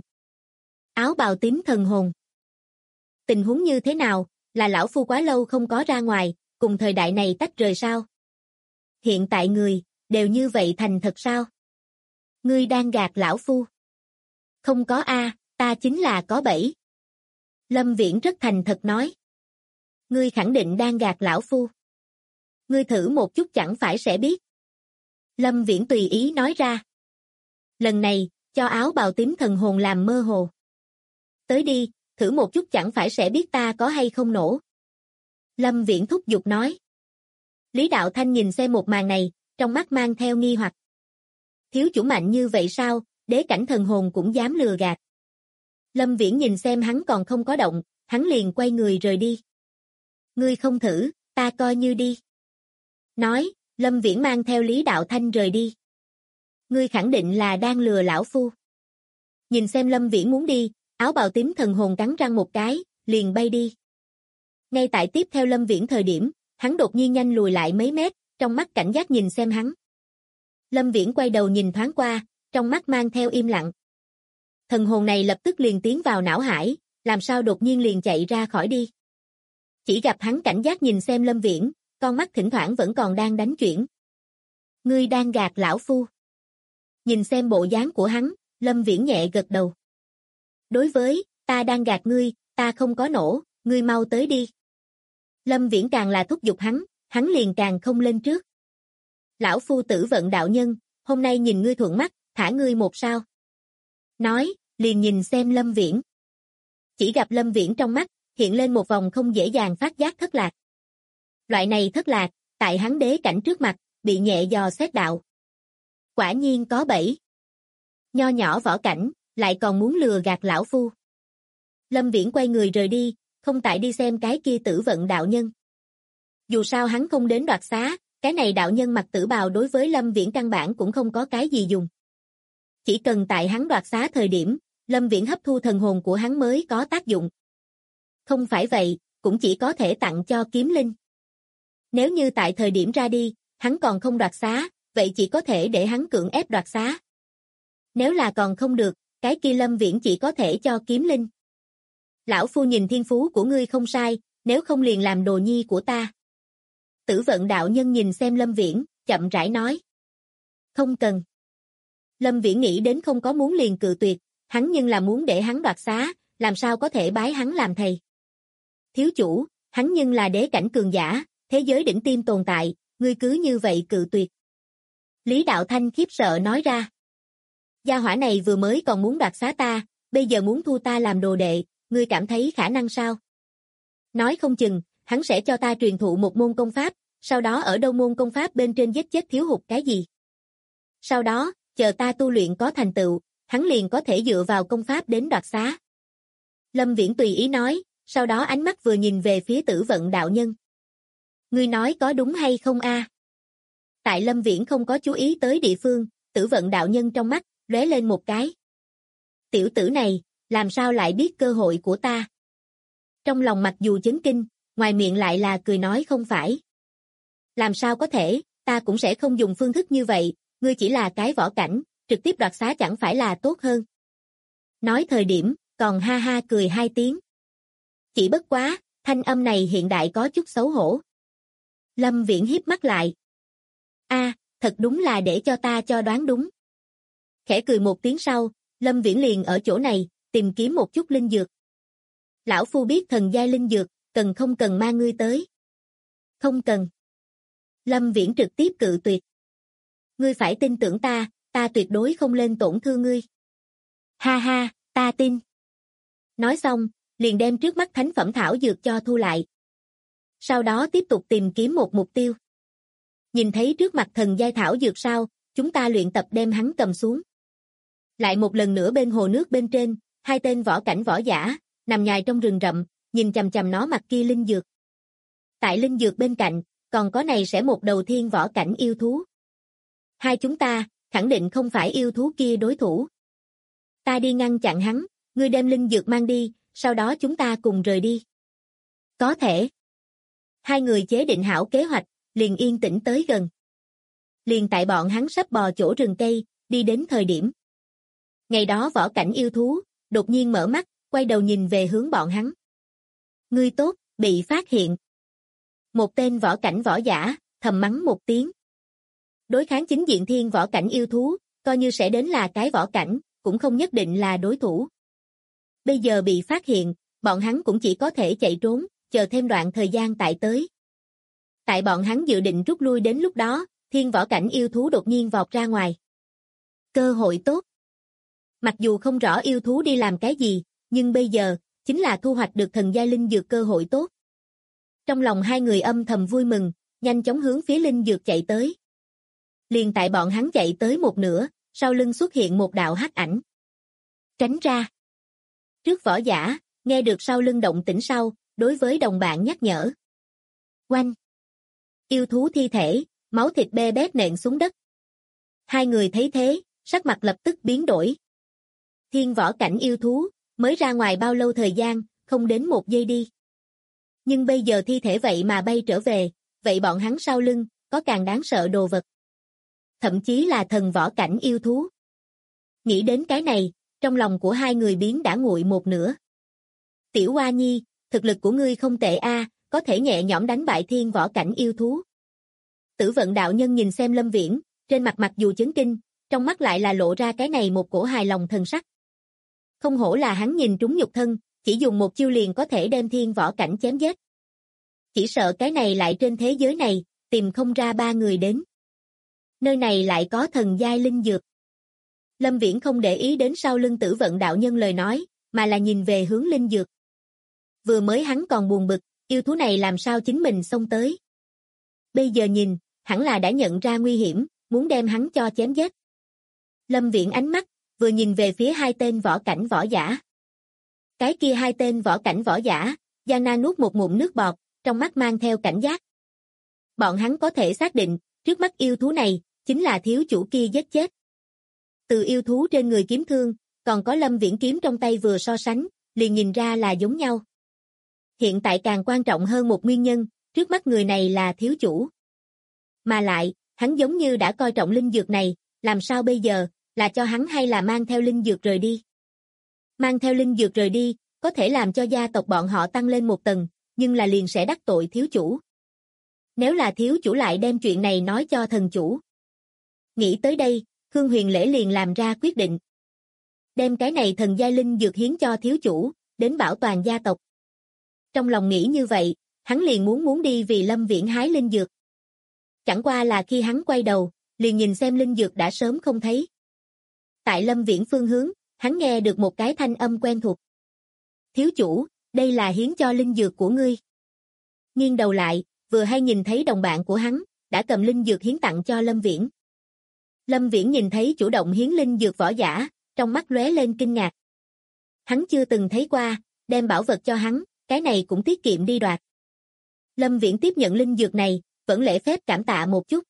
Speaker 2: Áo bào tím thần hồn. Tình huống như thế nào, là lão phu quá lâu không có ra ngoài, cùng thời đại này tách rời sao? Hiện tại người, đều như vậy thành thật sao? Ngươi đang gạt lão phu. Không có a, ta chính là có bẫy. Lâm Viễn rất thành thật nói. Ngươi khẳng định đang gạt lão phu. Ngươi thử một chút chẳng phải sẽ biết. Lâm Viễn tùy ý nói ra. Lần này, cho áo bào tím thần hồn làm mơ hồ. Tới đi, thử một chút chẳng phải sẽ biết ta có hay không nổ. Lâm Viễn thúc giục nói. Lý Đạo Thanh nhìn xem một màn này, trong mắt mang theo nghi hoặc. Thiếu chủ mạnh như vậy sao, đế cảnh thần hồn cũng dám lừa gạt. Lâm Viễn nhìn xem hắn còn không có động, hắn liền quay người rời đi. Ngươi không thử, ta coi như đi. Nói, Lâm Viễn mang theo Lý Đạo Thanh rời đi. Ngươi khẳng định là đang lừa lão phu. Nhìn xem Lâm Viễn muốn đi, áo bào tím thần hồn cắn răng một cái, liền bay đi. Ngay tại tiếp theo Lâm Viễn thời điểm, hắn đột nhiên nhanh lùi lại mấy mét, trong mắt cảnh giác nhìn xem hắn. Lâm Viễn quay đầu nhìn thoáng qua, trong mắt mang theo im lặng. Thần hồn này lập tức liền tiến vào não hải, làm sao đột nhiên liền chạy ra khỏi đi. Chỉ gặp hắn cảnh giác nhìn xem Lâm Viễn, con mắt thỉnh thoảng vẫn còn đang đánh chuyển. Ngươi đang gạt lão phu. Nhìn xem bộ dáng của hắn, Lâm Viễn nhẹ gật đầu. Đối với, ta đang gạt ngươi, ta không có nổ, ngươi mau tới đi. Lâm Viễn càng là thúc giục hắn liền càng không lên trước. Lão phu Tử Vận đạo nhân, hôm nay nhìn ngươi thuận mắt, thả ngươi một sao. Nói, liền nhìn xem Lâm Viễn. Chỉ gặp Lâm Viễn trong mắt, hiện lên một vòng không dễ dàng phát giác thất lạc. Loại này thất lạc, tại hắn đế cảnh trước mặt, bị nhẹ dò xét đạo. Quả nhiên có bẫy. Nho nhỏ võ cảnh, lại còn muốn lừa gạt lão phu. Lâm Viễn quay người rời đi, không tại đi xem cái kia Tử Vận đạo nhân. Dù sao hắn không đến đoạt xá, cái này đạo nhân mặc tử bào đối với Lâm Viễn căn bản cũng không có cái gì dùng. Chỉ cần tại hắn đoạt xá thời điểm, Lâm Viễn hấp thu thần hồn của hắn mới có tác dụng. Không phải vậy, cũng chỉ có thể tặng cho kiếm linh. Nếu như tại thời điểm ra đi, hắn còn không đoạt xá, vậy chỉ có thể để hắn cưỡng ép đoạt xá. Nếu là còn không được, cái kia Lâm Viễn chỉ có thể cho kiếm linh. Lão phu nhìn thiên phú của ngươi không sai, nếu không liền làm đồ nhi của ta. Tử Vận đạo nhân nhìn xem Lâm Viễn, chậm rãi nói. Không cần. Lâm Viễn nghĩ đến không có muốn liền cự tuyệt, hắn nhưng là muốn để hắn đoạt xá, làm sao có thể bái hắn làm thầy. Thiếu chủ, hắn nhưng là đế cảnh cường giả, thế giới đỉnh tiêm tồn tại, ngươi cứ như vậy cự tuyệt. Lý Đạo Thanh khiếp sợ nói ra. Gia hỏa này vừa mới còn muốn đoạt xá ta, bây giờ muốn thu ta làm đồ đệ, ngươi cảm thấy khả năng sao? Nói không chừng, hắn sẽ cho ta truyền thụ một môn công pháp, sau đó ở đâu môn công pháp bên trên giết chết thiếu hụt cái gì. Sau đó, chờ ta tu luyện có thành tựu, hắn liền có thể dựa vào công pháp đến đoạt xá. Lâm Viễn tùy ý nói, sau đó ánh mắt vừa nhìn về phía Tử Vận đạo nhân. Ngươi nói có đúng hay không a? Tại Lâm Viễn không có chú ý tới địa phương, Tử Vận đạo nhân trong mắt, lóe lên một cái. Tiểu tử này, làm sao lại biết cơ hội của ta? Trong lòng mặc dù chấn kinh, ngoài miệng lại là cười nói không phải. Làm sao có thể, ta cũng sẽ không dùng phương thức như vậy, ngươi chỉ là cái võ cảnh, trực tiếp đoạt xá chẳng phải là tốt hơn. Nói thời điểm, còn ha ha cười hai tiếng. Chỉ bất quá, thanh âm này hiện đại có chút xấu hổ. Lâm Viễn hiếp mắt lại. Thật đúng là để cho ta cho đoán đúng. Khẽ cười một tiếng sau, Lâm Viễn liền ở chỗ này, tìm kiếm một chút linh dược. Lão phu biết thần giai linh dược, cần không cần mang ngươi tới? Không cần. Lâm Viễn trực tiếp cự tuyệt. Ngươi phải tin tưởng ta, ta tuyệt đối không lên tổn thương ngươi. Ha ha, ta tin. Nói xong, liền đem trước mắt thánh phẩm thảo dược cho thu lại. Sau đó tiếp tục tìm kiếm một mục tiêu. Nhìn thấy trước mặt thần giai thảo dược sau, chúng ta luyện tập đem hắn cầm xuống. Lại một lần nữa bên hồ nước bên trên, hai tên võ cảnh võ giả, nằm nhài trong rừng rậm, nhìn chằm chằm nó mặt kia linh dược. Tại linh dược bên cạnh, còn có này sẽ một đầu thiên võ cảnh yêu thú. Hai chúng ta, khẳng định không phải yêu thú kia đối thủ. Ta đi ngăn chặn hắn, ngươi đem linh dược mang đi, sau đó chúng ta cùng rời đi. Có thể. Hai người chế định hảo kế hoạch, liền yên tĩnh tới gần. Liền tại bọn hắn sắp bò chỗ rừng cây, đi đến thời điểm. Ngày đó võ cảnh yêu thú, đột nhiên mở mắt, quay đầu nhìn về hướng bọn hắn. Ngươi tốt, bị phát hiện. Một tên võ cảnh võ giả, thầm mắng một tiếng. Đối kháng chính diện thiên võ cảnh yêu thú, coi như sẽ đến là cái võ cảnh, cũng không nhất định là đối thủ. Bây giờ bị phát hiện, bọn hắn cũng chỉ có thể chạy trốn, chờ thêm đoạn thời gian tại tới. Tại bọn hắn dự định rút lui đến lúc đó, thiên võ cảnh yêu thú đột nhiên vọt ra ngoài. Cơ hội tốt. Mặc dù không rõ yêu thú đi làm cái gì, nhưng bây giờ, chính là thu hoạch được thần giai linh dược cơ hội tốt. Trong lòng hai người âm thầm vui mừng, nhanh chóng hướng phía linh dược chạy tới. Liền tại bọn hắn chạy tới một nửa, sau lưng xuất hiện một đạo hắc ảnh. Tránh ra. Trước võ giả, nghe được sau lưng động tĩnh sau, đối với đồng bạn nhắc nhở. Oanh. Yêu thú thi thể, máu thịt be bét nện xuống đất. Hai người thấy thế, sắc mặt lập tức biến đổi. Thiên võ cảnh yêu thú, mới ra ngoài bao lâu thời gian, không đến một giây đi. Nhưng bây giờ thi thể vậy mà bay trở về, vậy bọn hắn sau lưng, có càng đáng sợ đồ vật. Thậm chí là thần võ cảnh yêu thú. Nghĩ đến cái này, trong lòng của hai người biến đã nguội một nửa. Tiểu Hoa Nhi, thực lực của ngươi không tệ a, có thể nhẹ nhõm đánh bại thiên võ cảnh yêu thú. Tử Vận đạo nhân nhìn xem Lâm Viễn, trên mặt mặc dù chấn kinh, trong mắt lại là lộ ra cái này một cổ hài lòng thần sắc. Không hổ là hắn nhìn trúng nhục thân, chỉ dùng một chiêu liền có thể đem thiên võ cảnh chém giết. Chỉ sợ cái này lại trên thế giới này, tìm không ra ba người đến. Nơi này lại có thần giai linh dược. Lâm Viễn không để ý đến sau lưng Tử Vận đạo nhân lời nói, mà là nhìn về hướng linh dược. Vừa mới hắn còn buồn bực, yêu thú này làm sao chính mình xông tới. Bây giờ nhìn, hẳn là đã nhận ra nguy hiểm, muốn đem hắn cho chém giết. Lâm Viễn ánh mắt, vừa nhìn về phía hai tên võ cảnh võ giả. Cái kia hai tên võ cảnh võ giả, gian nan nuốt một ngụm nước bọt, trong mắt mang theo cảnh giác. Bọn hắn có thể xác định, trước mắt yêu thú này, chính là thiếu chủ kia giết chết. Từ yêu thú trên người kiếm thương, còn có Lâm Viễn kiếm trong tay vừa so sánh, liền nhìn ra là giống nhau. Hiện tại càng quan trọng hơn một nguyên nhân, trước mắt người này là thiếu chủ. Mà lại, hắn giống như đã coi trọng linh dược này, làm sao bây giờ, là cho hắn hay là mang theo linh dược rời đi? Mang theo linh dược rời đi, có thể làm cho gia tộc bọn họ tăng lên một tầng, nhưng là liền sẽ đắc tội thiếu chủ. Nếu là thiếu chủ lại đem chuyện này nói cho thần chủ. Nghĩ tới đây, Khương Huyền Lễ liền làm ra quyết định. Đem cái này thần giai linh dược hiến cho thiếu chủ, đến bảo toàn gia tộc. Trong lòng nghĩ như vậy, hắn liền muốn đi vì Lâm Viễn hái linh dược. Chẳng qua là khi hắn quay đầu, liền nhìn xem linh dược đã sớm không thấy. Tại Lâm Viễn phương hướng, hắn nghe được một cái thanh âm quen thuộc. Thiếu chủ, đây là hiến cho linh dược của ngươi. Nghiêng đầu lại, vừa hay nhìn thấy đồng bạn của hắn, đã cầm linh dược hiến tặng cho Lâm Viễn. Lâm Viễn nhìn thấy chủ động hiến linh dược võ giả, trong mắt lóe lên kinh ngạc. Hắn chưa từng thấy qua, đem bảo vật cho hắn, cái này cũng tiết kiệm đi đoạt. Lâm Viễn tiếp nhận linh dược này, vẫn lễ phép cảm tạ một chút.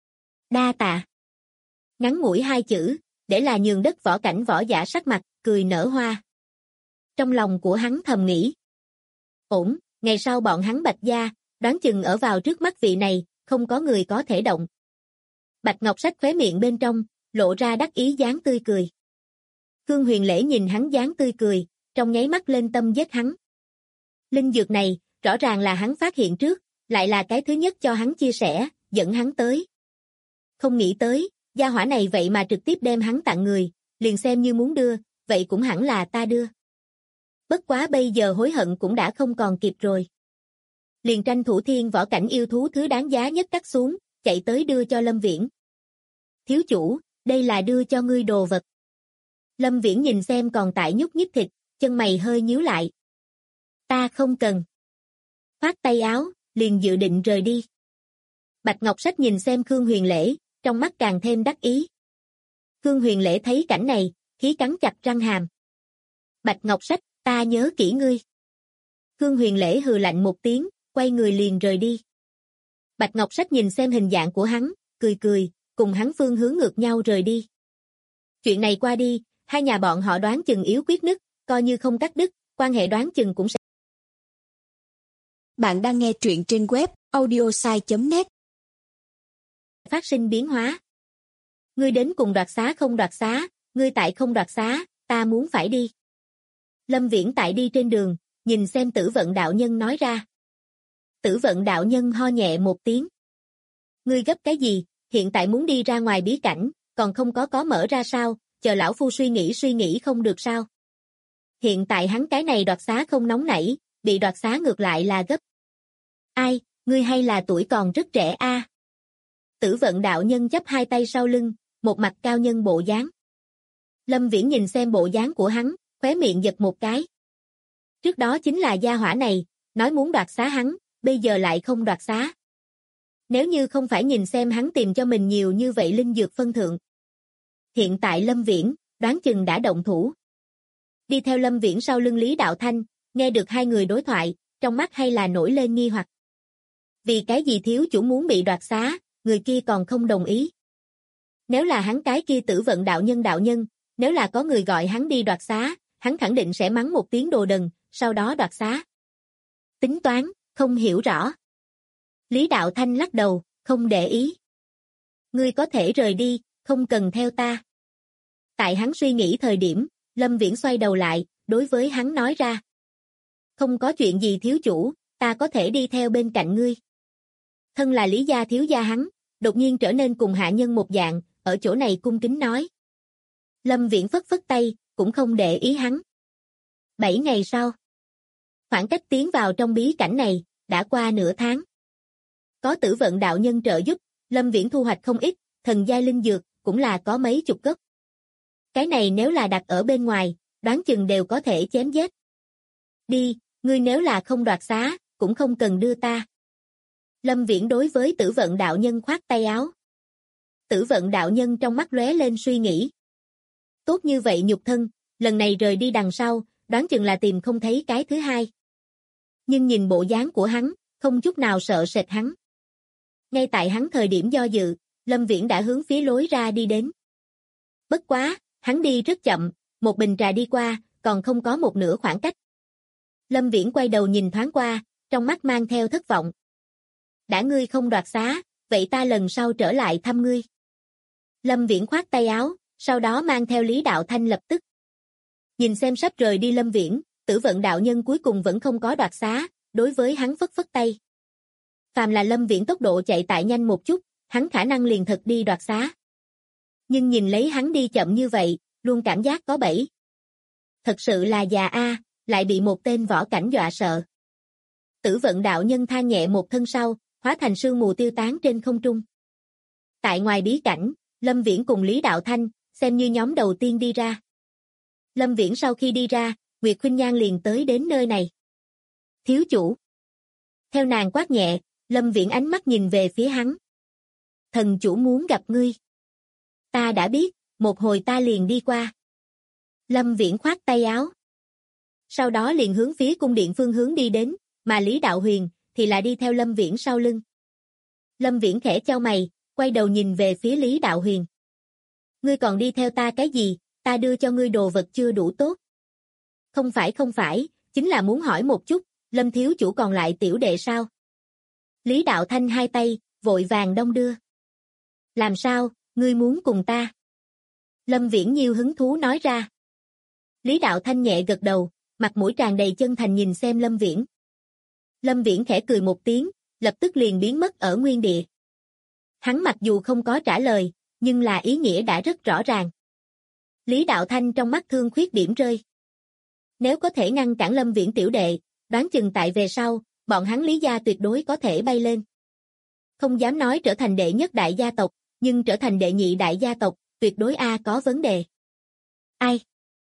Speaker 2: Đa tạ. Ngắn ngủi hai chữ, để là nhường đất võ cảnh võ giả sắc mặt, cười nở hoa. Trong lòng của hắn thầm nghĩ. Ổn, ngày sau bọn hắn Bạch gia, đoán chừng ở vào trước mắt vị này, không có người có thể động. Bạch Ngọc Sách khóe miệng bên trong, lộ ra đắc ý dáng tươi cười. Khương Huyền Lễ nhìn hắn dáng tươi cười, trong nháy mắt lên tâm giết hắn. Linh dược này, rõ ràng là hắn phát hiện trước, lại là cái thứ nhất cho hắn chia sẻ, dẫn hắn tới. Không nghĩ tới, gia hỏa này vậy mà trực tiếp đem hắn tặng người, liền xem như muốn đưa, vậy cũng hẳn là ta đưa. Bất quá bây giờ hối hận cũng đã không còn kịp rồi. Liền tranh thủ thiên võ cảnh yêu thú thứ đáng giá nhất cắt xuống, chạy tới đưa cho Lâm Viễn. Thiếu chủ, đây là đưa cho ngươi đồ vật. Lâm Viễn nhìn xem còn tại nhúc nhích thịt, chân mày hơi nhíu lại. Ta không cần. Khoát tay áo, liền dự định rời đi. Bạch Ngọc Sách nhìn xem Khương Huyền Lễ, trong mắt càng thêm đắc ý. Khương Huyền Lễ thấy cảnh này, khí cắn chặt răng hàm. Bạch Ngọc Sách, ta nhớ kỹ ngươi. Khương Huyền Lễ hừ lạnh một tiếng, quay người liền rời đi. Bạch Ngọc Sách nhìn xem hình dạng của hắn, cười cười, cùng hắn phương hướng ngược nhau rời đi. Chuyện này qua đi, hai nhà bọn họ đoán chừng yếu quyết nứt, coi như không cắt đứt, quan hệ đoán chừng cũng sẽ
Speaker 3: Bạn đang nghe truyện trên web audiosai.net.
Speaker 2: Phát sinh biến hóa. Ngươi đến cùng đoạt xá không đoạt xá, ngươi tại không đoạt xá, ta muốn phải đi. Lâm Viễn tại đi trên đường, nhìn xem Tử Vận đạo nhân nói ra. Tử Vận đạo nhân ho nhẹ một tiếng. Ngươi gấp cái gì, hiện tại muốn đi ra ngoài bí cảnh, còn không có mở ra sao, chờ lão phu suy nghĩ không được sao. Hiện tại hắn cái này đoạt xá không nóng nảy, bị đoạt xá ngược lại là gấp. Ai, ngươi hay là tuổi còn rất trẻ a? Tử Vận đạo nhân chắp hai tay sau lưng, một mặt cao nhân bộ dáng. Lâm Viễn nhìn xem bộ dáng của hắn, khóe miệng giật một cái. Trước đó chính là gia hỏa này, nói muốn đoạt xá hắn, bây giờ lại không đoạt xá. Nếu như không phải nhìn xem hắn tìm cho mình nhiều như vậy linh dược phân thượng. Hiện tại Lâm Viễn, đoán chừng đã động thủ. Đi theo Lâm Viễn sau lưng Lý Đạo Thanh, nghe được hai người đối thoại, trong mắt hay là nổi lên nghi hoặc. Vì cái gì thiếu chủ muốn bị đoạt xá, người kia còn không đồng ý. Nếu là hắn cái kia Tử Vận đạo nhân, nếu là có người gọi hắn đi đoạt xá, hắn khẳng định sẽ mắng một tiếng đồ đần, sau đó đoạt xá. Tính toán, không hiểu rõ. Lý Đạo Thanh lắc đầu, không để ý. Ngươi có thể rời đi, không cần theo ta. Tại hắn suy nghĩ thời điểm, Lâm Viễn xoay đầu lại, đối với hắn nói ra. Không có chuyện gì thiếu chủ, ta có thể đi theo bên cạnh ngươi. Thân là Lý gia thiếu gia hắn, đột nhiên trở nên cùng hạ nhân một dạng, ở chỗ này cung kính nói. Lâm Viễn phất phất tay, cũng không để ý hắn. 7 ngày sau, khoảng cách tiến vào trong bí cảnh này, đã qua nửa tháng. Có Tử Vận đạo nhân trợ giúp, Lâm Viễn thu hoạch không ít, thần giai linh dược, cũng là có mấy chục gốc. Cái này nếu là đặt ở bên ngoài, đoán chừng đều có thể chém giết. Đi, ngươi nếu là không đoạt xá, cũng không cần đưa ta. Lâm Viễn đối với Tử Vận đạo nhân khoát tay áo. Tử Vận đạo nhân trong mắt lóe lên suy nghĩ. Tốt như vậy nhục thân, lần này rời đi đằng sau, đoán chừng là tìm không thấy cái thứ hai. Nhưng nhìn bộ dáng của hắn, không chút nào sợ sệt hắn. Ngay tại hắn thời điểm do dự, Lâm Viễn đã hướng phía lối ra đi đến. Bất quá, hắn đi rất chậm, một bình trà đi qua, còn không có một nửa khoảng cách. Lâm Viễn quay đầu nhìn thoáng qua, trong mắt mang theo thất vọng. Đã ngươi không đoạt xá, vậy ta lần sau trở lại thăm ngươi. Lâm Viễn khoát tay áo, sau đó mang theo Lý Đạo Thanh lập tức. Nhìn xem sắp rời đi Lâm Viễn, Tử Vận đạo nhân cuối cùng vẫn không có đoạt xá, đối với hắn phất phất tay. Phàm là Lâm Viễn tốc độ chạy tại nhanh một chút, hắn khả năng liền thật đi đoạt xá. Nhưng nhìn lấy hắn đi chậm như vậy, luôn cảm giác có bẫy. Thật sự là già a, lại bị một tên võ cảnh dọa sợ. Tử Vận đạo nhân than nhẹ một thân sau, hóa thành sương mù tiêu tán trên không trung. Tại ngoài bí cảnh, Lâm Viễn cùng Lý Đạo Thanh, xem như nhóm đầu tiên đi ra. Lâm Viễn sau khi đi ra, Nguyệt Khuynh Nhan liền tới đến nơi này. Thiếu chủ. Theo nàng quát nhẹ, Lâm Viễn ánh mắt nhìn về phía hắn. Thần chủ muốn gặp ngươi. Ta đã biết, một hồi ta liền đi qua. Lâm Viễn khoát tay áo. Sau đó liền hướng phía cung điện phương hướng đi đến, mà Lý Đạo Huyền thì là đi theo Lâm Viễn sau lưng. Lâm Viễn khẽ chau mày, quay đầu nhìn về phía Lý Đạo Huyền. Ngươi còn đi theo ta cái gì, ta đưa cho ngươi đồ vật chưa đủ tốt. Không phải, chính là muốn hỏi một chút, Lâm thiếu chủ còn lại tiểu đệ sao? Lý Đạo Thanh hai tay, vội vàng đong đưa. Làm sao, ngươi muốn cùng ta? Lâm Viễn nhiều hứng thú nói ra. Lý Đạo Thanh nhẹ gật đầu, mặt mũi tràn đầy chân thành nhìn xem Lâm Viễn. Lâm Viễn khẽ cười một tiếng, lập tức liền biến mất ở nguyên địa. Hắn mặc dù không có trả lời, nhưng là ý nghĩa đã rất rõ ràng. Lý Đạo Thanh trong mắt thương khuyết điểm rơi. Nếu có thể ngăn cản Lâm Viễn tiểu đệ, đoán chừng tại về sau, bọn hắn Lý gia tuyệt đối có thể bay lên. Không dám nói trở thành đệ nhất đại gia tộc, nhưng trở thành đệ nhị đại gia tộc, tuyệt đối có vấn đề. Ai?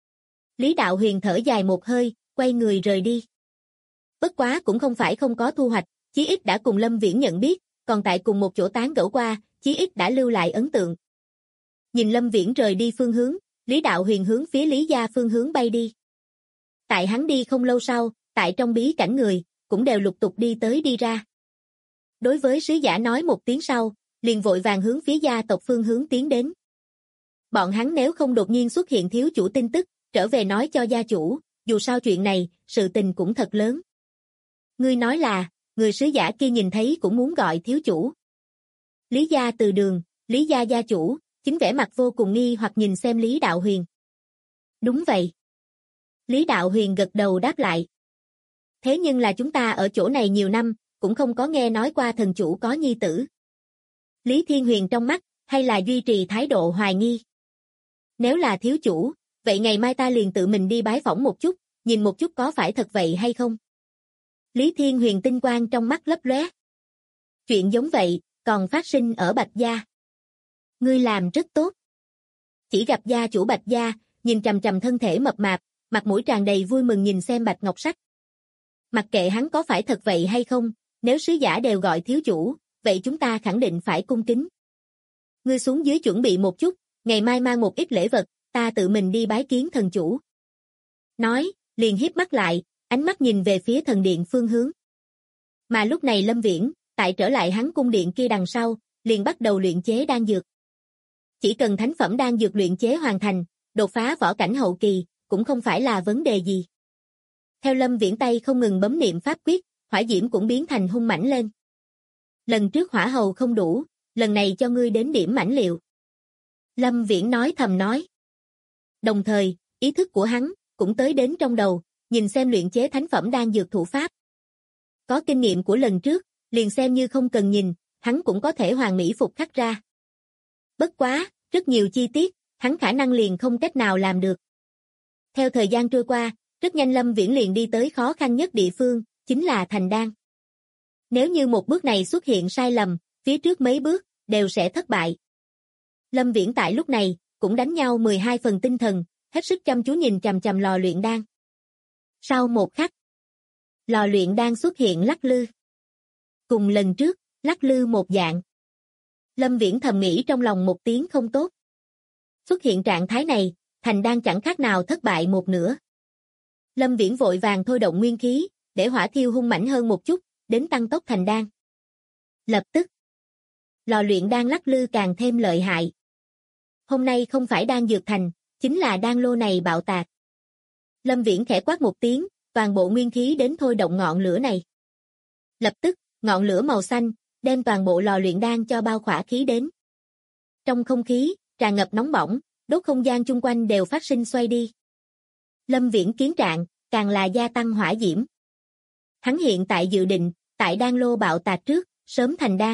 Speaker 2: Lý Đạo Huyền thở dài một hơi, quay người rời đi. Bất quá cũng không phải không có thu hoạch, chí ít đã cùng Lâm Viễn nhận biết, còn tại cùng một chỗ tán gẫu qua, chí ít đã lưu lại ấn tượng. Nhìn Lâm Viễn rời đi phương hướng, Lý Đạo Huyền hướng phía Lý gia phương hướng bay đi. Tại hắn đi không lâu sau, tại trong bí cảnh người, cũng đều lục tục đi tới đi ra. Đối với sứ giả nói một tiếng sau, liền vội vàng hướng phía gia tộc phương hướng tiến đến. Bọn hắn nếu không đột nhiên xuất hiện thiếu chủ tin tức, trở về nói cho gia chủ, dù sao chuyện này, sự tình cũng thật lớn. Ngươi nói là, người sứ giả kia nhìn thấy cũng muốn gọi thiếu chủ. Lý gia từ đường, Lý gia gia chủ, chính vẻ mặt vô cùng nghi hoặc nhìn xem Lý Đạo Huyền. Đúng vậy. Lý Đạo Huyền gật đầu đáp lại. Thế nhưng là chúng ta ở chỗ này nhiều năm, cũng không có nghe nói qua thần chủ có nhi tử. Lý Thiên Huyền trong mắt, hay là duy trì thái độ hoài nghi. Nếu là thiếu chủ, vậy ngày mai ta liền tự mình đi bái phỏng một chút, nhìn một chút có phải thật vậy hay không. Lý Thiên Huyền tinh quang trong mắt lấp lóe. Chuyện giống vậy, còn phát sinh ở Bạch Gia. Ngươi làm rất tốt. Chỉ gặp gia chủ Bạch Gia, nhìn trầm trầm thân thể mập mạp, mặt mũi tràn đầy vui mừng nhìn xem Bạch Ngọc Sách. Mặc kệ hắn có phải thật vậy hay không, nếu sứ giả đều gọi thiếu chủ, vậy chúng ta khẳng định phải cung kính. Ngươi xuống dưới chuẩn bị một chút, ngày mai mang một ít lễ vật, ta tự mình đi bái kiến thần chủ. Nói, liền híp mắt lại, ánh mắt nhìn về phía thần điện phương hướng. Mà lúc này Lâm Viễn, tại trở lại hắn cung điện kia đằng sau, liền bắt đầu luyện chế đan dược. Chỉ cần thánh phẩm đan dược luyện chế hoàn thành, đột phá võ cảnh hậu kỳ, cũng không phải là vấn đề gì. Theo Lâm Viễn tay không ngừng bấm niệm pháp quyết, hỏa diễm cũng biến thành hung mãnh lên. Lần trước hỏa hầu không đủ, lần này cho ngươi đến điểm mãnh liệu. Lâm Viễn nói thầm nói. Đồng thời, ý thức của hắn cũng tới đến trong đầu, nhìn xem luyện chế thánh phẩm đan dược thủ pháp. Có kinh nghiệm của lần trước, liền xem như không cần nhìn, hắn cũng có thể hoàn mỹ phục khắc ra. Bất quá, rất nhiều chi tiết, hắn khả năng liền không cách nào làm được. Theo thời gian trôi qua, rất nhanh Lâm Viễn liền đi tới khó khăn nhất địa phương, chính là thành đan. Nếu như một bước này xuất hiện sai lầm, phía trước mấy bước, đều sẽ thất bại. Lâm Viễn tại lúc này, cũng đánh nhau 12 phần tinh thần, hết sức chăm chú nhìn chằm chằm lò luyện đan. Sau một khắc, lò luyện đan xuất hiện lắc lư. Cùng lần trước, lắc lư một dạng. Lâm Viễn thầm nghĩ trong lòng một tiếng không tốt. Xuất hiện trạng thái này, thành đan chẳng khác nào thất bại một nửa. Lâm Viễn vội vàng thôi động nguyên khí, để hỏa thiêu hung mãnh hơn một chút, đến tăng tốc thành đan. Lập tức, lò luyện đan lắc lư càng thêm lợi hại. Hôm nay không phải đan dược thành, chính là đan lô này bạo tạc. Lâm Viễn khẽ quát một tiếng, toàn bộ nguyên khí đến thôi động ngọn lửa này. Lập tức, ngọn lửa màu xanh, đem toàn bộ lò luyện đan cho bao khỏa khí đến. Trong không khí, tràn ngập nóng bỏng, đốt không gian chung quanh đều phát sinh xoay đi. Lâm Viễn kiến trạng, càng là gia tăng hỏa diễm. Hắn hiện tại dự định, tại đan lô bạo tạc trước, sớm thành đan.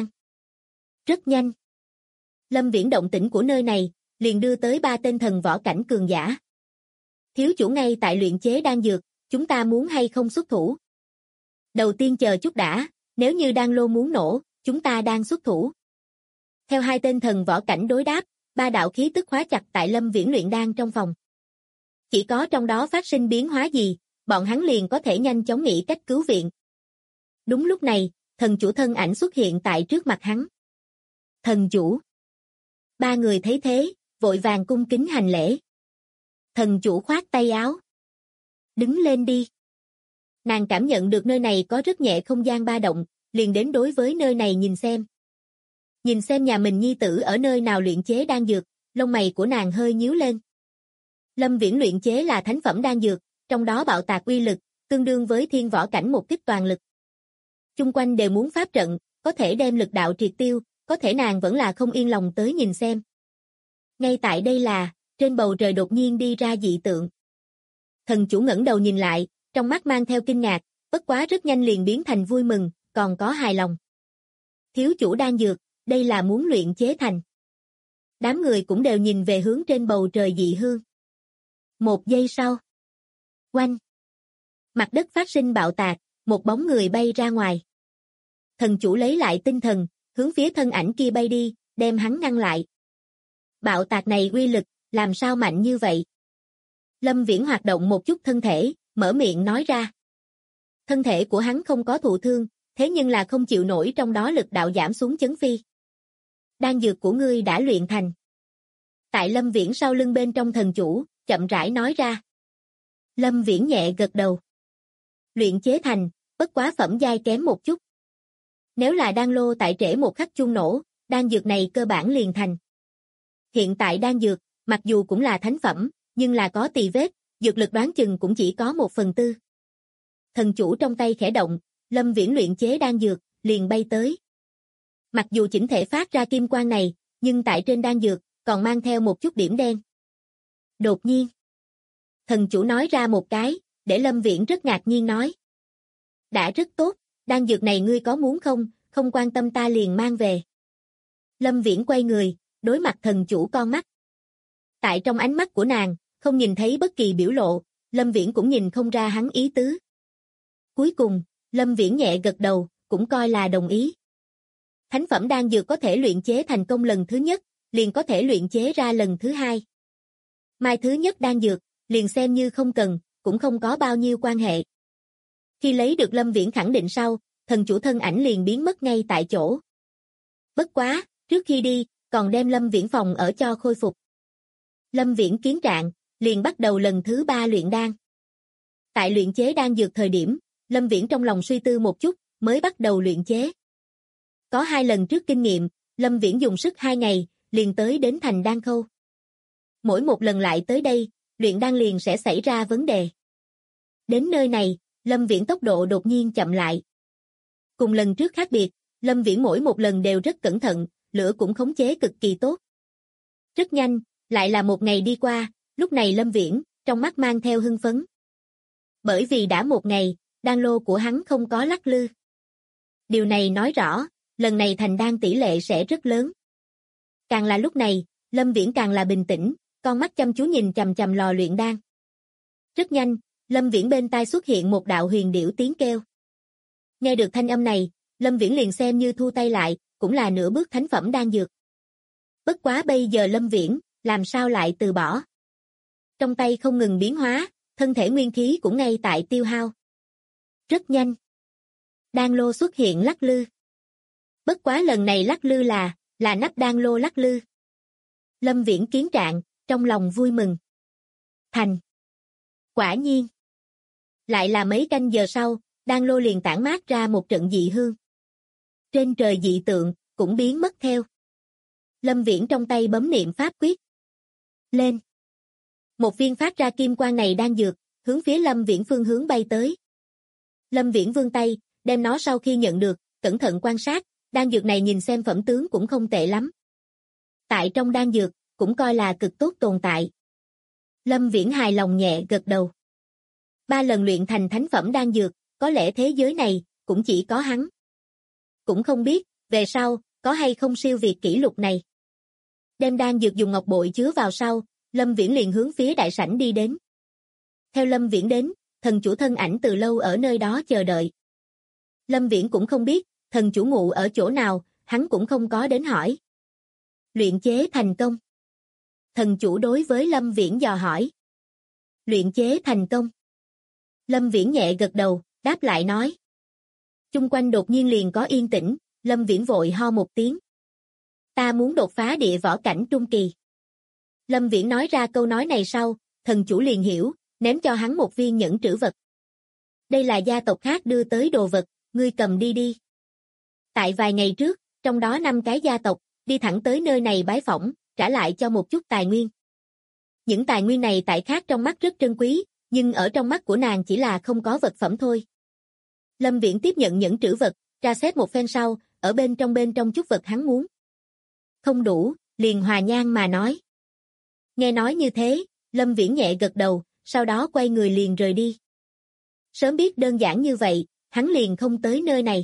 Speaker 2: Rất nhanh. Lâm Viễn động tĩnh của nơi này, liền đưa tới 3 tên thần võ cảnh cường giả. Thiếu chủ ngay tại luyện chế đan dược, chúng ta muốn hay không xuất thủ? Đầu tiên chờ chút đã, nếu như đan lô muốn nổ, chúng ta đang xuất thủ. Theo 2 tên thần võ cảnh đối đáp, 3 đạo khí tức khóa chặt tại Lâm Viễn luyện đan trong phòng. Chỉ có trong đó phát sinh biến hóa gì, bọn hắn liền có thể nhanh chóng nghĩ cách cứu viện. Đúng lúc này, thần chủ thân ảnh xuất hiện tại trước mặt hắn. Thần chủ. 3 người thấy thế, vội vàng cung kính hành lễ. Thần chủ khoát tay áo. Đứng lên đi. Nàng cảm nhận được nơi này có rất nhẹ không gian ba động, liền đến đối với nơi này nhìn xem. Nhìn xem nhà mình nhi tử ở nơi nào luyện chế đan dược, lông mày của nàng hơi nhíu lên. Lâm Viễn luyện chế là thánh phẩm đan dược, trong đó bạo tạc uy lực, tương đương với thiên võ cảnh một kích toàn lực. Chung quanh đều muốn pháp trận, có thể đem lực đạo triệt tiêu, có thể nàng vẫn là không yên lòng tới nhìn xem. Ngay tại đây là, trên bầu trời đột nhiên đi ra dị tượng. Thần chủ ngẩng đầu nhìn lại, trong mắt mang theo kinh ngạc, bất quá rất nhanh liền biến thành vui mừng, còn có hài lòng. Thiếu chủ đan dược, đây là muốn luyện chế thành. Đám người cũng đều nhìn về hướng trên bầu trời dị hương. Một giây sau. Oanh. Mặt đất phát sinh bạo tạc, một bóng người bay ra ngoài. Thần chủ lấy lại tinh thần, hướng phía thân ảnh kia bay đi, đem hắn ngăn lại. Bạo tạc này uy lực, làm sao mạnh như vậy? Lâm Viễn hoạt động một chút thân thể, mở miệng nói ra. Thân thể của hắn không có thụ thương, thế nhưng là không chịu nổi trong đó lực đạo giảm xuống chấn phi. Đan dược của ngươi đã luyện thành. Tại Lâm Viễn sau lưng bên trong thần chủ, chậm rãi nói ra. Lâm Viễn nhẹ gật đầu. Luyện chế thành, bất quá phẩm giai kém một chút. Nếu là đan lô tại trễ một khắc chuông nổ, đan dược này cơ bản liền thành. Hiện tại đan dược, mặc dù cũng là thánh phẩm, nhưng là có tì vết, dược lực đoán chừng cũng chỉ có 1/4. Thần chủ trong tay khẽ động, Lâm Viễn luyện chế đan dược, liền bay tới. Mặc dù chỉnh thể phát ra kim quang này, nhưng tại trên đan dược, còn mang theo một chút điểm đen. Đột nhiên, thần chủ nói ra một cái, để Lâm Viễn rất ngạc nhiên nói. Đã rất tốt, đan dược này ngươi có muốn không, không quan tâm ta liền mang về. Lâm Viễn quay người, đối mặt thần chủ con mắt. Tại trong ánh mắt của nàng, không nhìn thấy bất kỳ biểu lộ, Lâm Viễn cũng nhìn không ra hắn ý tứ. Cuối cùng, Lâm Viễn nhẹ gật đầu, cũng coi là đồng ý. Thánh phẩm đan dược có thể luyện chế thành công lần thứ nhất, liền có thể luyện chế ra lần thứ hai. Mai thứ nhất đan dược, liền xem như không cần, cũng không có bao nhiêu quan hệ. Khi lấy được Lâm Viễn khẳng định sau, thần chủ thân ảnh liền biến mất ngay tại chỗ. Bất quá, trước khi đi, còn đem Lâm Viễn phòng ở cho khôi phục. Lâm Viễn kiến trạng, liền bắt đầu lần thứ 3 luyện đan. Tại luyện chế đan dược thời điểm, Lâm Viễn trong lòng suy tư một chút, mới bắt đầu luyện chế. Có 2 lần trước kinh nghiệm, Lâm Viễn dùng sức 2 ngày, liền tới đến thành đan khâu. Mỗi một lần lại tới đây, luyện đan liền sẽ xảy ra vấn đề. Đến nơi này, Lâm Viễn tốc độ đột nhiên chậm lại. Cùng lần trước khác biệt, Lâm Viễn mỗi một lần đều rất cẩn thận, lửa cũng khống chế cực kỳ tốt. Rất nhanh, lại là một ngày đi qua, lúc này Lâm Viễn, trong mắt mang theo hưng phấn. Bởi vì đã một ngày, đan lô của hắn không có lắc lư. Điều này nói rõ, lần này thành đan tỷ lệ sẽ rất lớn. Càng là lúc này, Lâm Viễn càng là bình tĩnh, con mắt chăm chú nhìn chằm chằm lò luyện đan. Rất nhanh, Lâm Viễn bên tai xuất hiện một đạo huyền điểu tiếng kêu. Nghe được thanh âm này, Lâm Viễn liền xem như thu tay lại, cũng là nửa bước thánh phẩm đan dược. Bất quá bây giờ Lâm Viễn, làm sao lại từ bỏ. Trong tay không ngừng biến hóa, thân thể nguyên khí cũng ngay tại tiêu hao. Rất nhanh. Đan lô xuất hiện lắc lư. Bất quá lần này lắc lư là nắp đan lô lắc lư. Lâm Viễn kiến trạng, trong lòng vui mừng. Thành. Quả nhiên. Lại là mấy canh giờ sau, đan lô liền tản mát ra một trận dị hương. Trên trời dị tượng, cũng biến mất theo. Lâm Viễn trong tay bấm niệm pháp quyết. Lên. Một viên phát ra kim quang này đang dược, hướng phía Lâm Viễn phương hướng bay tới. Lâm Viễn vươn tay, đem nó sau khi nhận được, cẩn thận quan sát, đan dược này nhìn xem phẩm tướng cũng không tệ lắm. Tại trong đan dược, cũng coi là cực tốt tồn tại. Lâm Viễn hài lòng nhẹ gật đầu. 3 lần luyện thành thánh phẩm đan dược, có lẽ thế giới này, cũng chỉ có hắn. Cũng không biết, về sau, có hay không siêu việt kỷ lục này. Đem đan dược dùng ngọc bội chứa vào sau, Lâm Viễn liền hướng phía đại sảnh đi đến. Theo Lâm Viễn đến, thần chủ thân ảnh từ lâu ở nơi đó chờ đợi. Lâm Viễn cũng không biết, thần chủ ngụ ở chỗ nào, hắn cũng không có đến hỏi. Luyện chế thành công. Thần chủ đối với Lâm Viễn dò hỏi. Luyện chế thành công. Lâm Viễn nhẹ gật đầu, đáp lại nói. Chung quanh đột nhiên liền có yên tĩnh, Lâm Viễn vội ho một tiếng. Ta muốn đột phá địa võ cảnh trung kỳ. Lâm Viễn nói ra câu nói này sau, thần chủ liền hiểu, ném cho hắn một viên nhẫn trữ vật. Đây là gia tộc khác đưa tới đồ vật, ngươi cầm đi đi. Tại vài ngày trước, trong đó 5 cái gia tộc, đi thẳng tới nơi này bái phỏng, trả lại cho một chút tài nguyên. Những tài nguyên này tại khác trong mắt rất trân quý, nhưng ở trong mắt của nàng chỉ là không có vật phẩm thôi. Lâm Viễn tiếp nhận nhẫn trữ vật, tra xét một phen sau, ở bên trong chút vật hắn muốn. Không đủ, liền hòa nhang mà nói. Nghe nói như thế, Lâm Viễn nhẹ gật đầu, sau đó quay người liền rời đi. Sớm biết đơn giản như vậy, hắn liền không tới nơi này.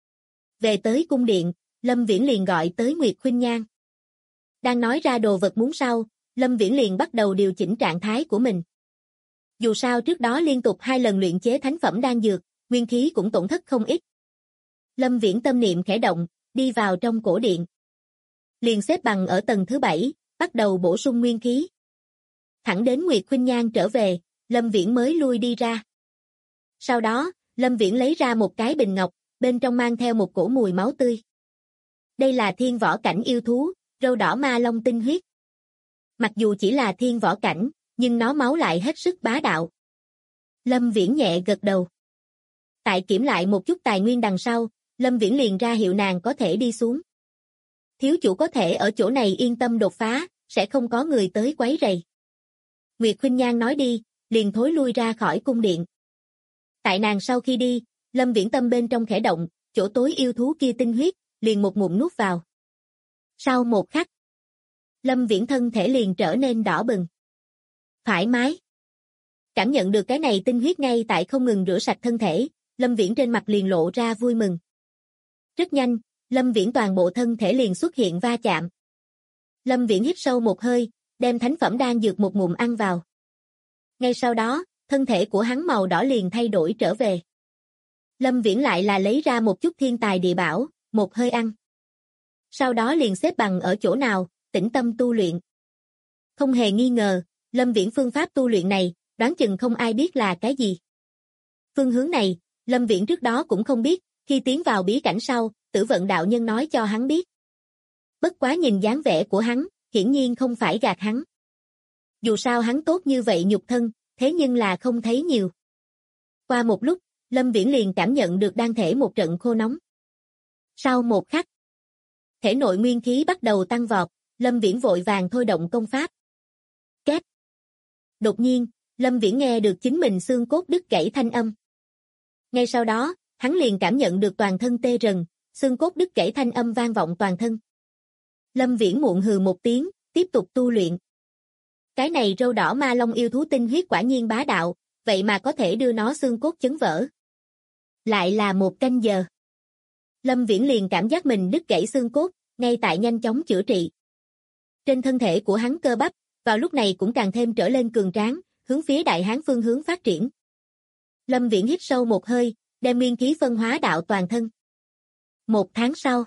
Speaker 2: Về tới cung điện, Lâm Viễn liền gọi tới Nguyệt Khuynh Nhan. Đang nói ra đồ vật muốn sau, Lâm Viễn liền bắt đầu điều chỉnh trạng thái của mình. Dù sao trước đó liên tục 2 lần luyện chế thánh phẩm đan dược, nguyên khí cũng tổn thất không ít. Lâm Viễn tâm niệm khẽ động, đi vào trong cổ điện. Liền xếp bằng ở tầng thứ 7, bắt đầu bổ sung nguyên khí. Thẳng đến Nguyệt Khuynh Nhan trở về, Lâm Viễn mới lui đi ra. Sau đó, Lâm Viễn lấy ra một cái bình ngọc, bên trong mang theo một cổ mùi máu tươi. Đây là thiên võ cảnh yêu thú, râu đỏ ma long tinh huyết. Mặc dù chỉ là thiên võ cảnh, nhưng nó máu lại hết sức bá đạo. Lâm Viễn nhẹ gật đầu. Tại kiểm lại một chút tài nguyên đằng sau, Lâm Viễn liền ra hiệu nàng có thể đi xuống. Thiếu chủ có thể ở chỗ này yên tâm đột phá, sẽ không có người tới quấy rầy. Nguyệt Khuynh Nhan nói đi, liền thối lui ra khỏi cung điện. Tại nàng sau khi đi, Lâm Viễn tâm bên trong khẽ động, chỗ tối yêu thú kia tinh huyết, liền một ngụm nuốt vào. Sau một khắc, Lâm Viễn thân thể liền trở nên đỏ bừng. Thoải mái. Cảm nhận được cái này tinh huyết ngay tại không ngừng rửa sạch thân thể, Lâm Viễn trên mặt liền lộ ra vui mừng. Rất nhanh, Lâm Viễn toàn bộ thân thể liền xuất hiện va chạm. Lâm Viễn hít sâu một hơi, đem thánh phẩm đan dược một ngụm ăn vào. Ngay sau đó, thân thể của hắn màu đỏ liền thay đổi trở về. Lâm Viễn lại là lấy ra một chút thiên tài địa bảo, một hơi ăn. Sau đó liền xếp bằng ở chỗ nào, tĩnh tâm tu luyện. Không hề nghi ngờ, Lâm Viễn phương pháp tu luyện này, đoán chừng không ai biết là cái gì. Phương hướng này, Lâm Viễn trước đó cũng không biết, khi tiến vào bí cảnh sau, Tử Vận đạo nhân nói cho hắn biết. Bất quá nhìn dáng vẻ của hắn, hiển nhiên không phải gạt hắn. Dù sao hắn tốt như vậy nhục thân, thế nhưng là không thấy nhiều. Qua một lúc, Lâm Viễn liền cảm nhận được đan thể một trận khô nóng. Sau một khắc, thể nội nguyên khí bắt đầu tăng vọt, Lâm Viễn vội vàng thôi động công pháp. Két. Đột nhiên, Lâm Viễn nghe được chính mình xương cốt đứt gãy thanh âm. Ngay sau đó, hắn liền cảm nhận được toàn thân tê rần, xương cốt đứt gãy thanh âm vang vọng toàn thân. Lâm Viễn muộn hừ một tiếng, tiếp tục tu luyện. Cái này râu đỏ ma long yêu thú tinh huyết quả nhiên bá đạo, vậy mà có thể đưa nó xương cốt chấn vỡ. Lại là một canh giờ. Lâm Viễn liền cảm giác mình đứt gãy xương cốt, ngay tại nhanh chóng chữa trị. Trên thân thể của hắn cơ bắp, vào lúc này cũng càng thêm trở lên cường tráng, hướng phía Đại Hán phương hướng phát triển. Lâm Viễn hít sâu một hơi, đem nguyên khí phân hóa đạo toàn thân. Một tháng sau,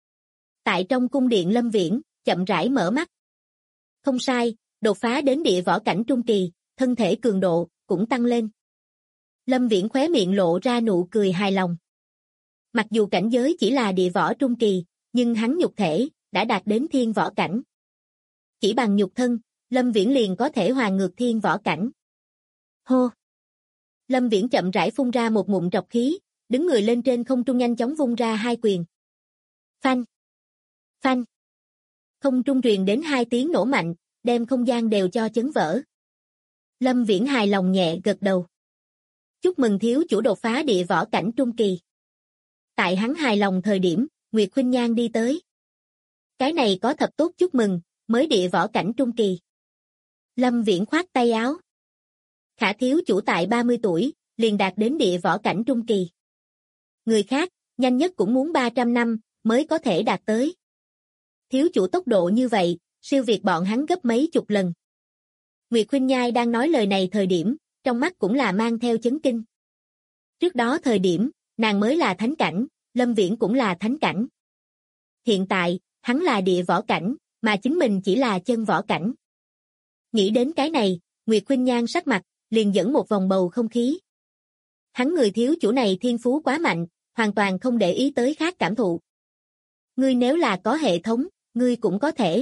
Speaker 2: tại trong cung điện Lâm Viễn, chậm rãi mở mắt. Không sai, đột phá đến địa võ cảnh trung kỳ, thân thể cường độ cũng tăng lên. Lâm Viễn khóe miệng lộ ra nụ cười hài lòng. Mặc dù cảnh giới chỉ là địa võ trung kỳ, nhưng hắn nhục thể đã đạt đến thiên võ cảnh. Chỉ bằng nhục thân, Lâm Viễn liền có thể hoàn ngược thiên võ cảnh. Hô! Lâm Viễn chậm rãi phun ra một ngụm trọc khí, đứng người lên trên không trung nhanh chóng vung ra hai quyền. Phanh! Phanh! Không trung truyền đến hai tiếng nổ mạnh, đem không gian đều cho chấn vỡ. Lâm Viễn hài lòng nhẹ gật đầu. Chúc mừng thiếu chủ đột phá địa võ cảnh trung kỳ. Tại hắn hài lòng thời điểm, Nguyệt Khuynh Nhan đi tới. Cái này có thật tốt chúc mừng, mới địa võ cảnh trung kỳ. Lâm Viễn khoát tay áo. Khả thiếu chủ tại 30 tuổi, liền đạt đến địa võ cảnh trung kỳ. Người khác, nhanh nhất cũng muốn 300 năm, mới có thể đạt tới. Thiếu chủ tốc độ như vậy, siêu việt bọn hắn gấp mấy chục lần. Nguyệt Khuynh Nhai đang nói lời này thời điểm, trong mắt cũng là mang theo chấn kinh. Trước đó thời điểm, nàng mới là thánh cảnh, Lâm Viễn cũng là thánh cảnh. Hiện tại, hắn là địa võ cảnh, mà chính mình chỉ là chân võ cảnh. Nghĩ đến cái này, Nguyệt Khuynh Nhan sắc mặt, liền dẫn một vòng bầu không khí. Hắn người thiếu chủ này thiên phú quá mạnh, hoàn toàn không để ý tới khác cảm thụ. Ngươi nếu là có hệ thống, ngươi cũng có thể.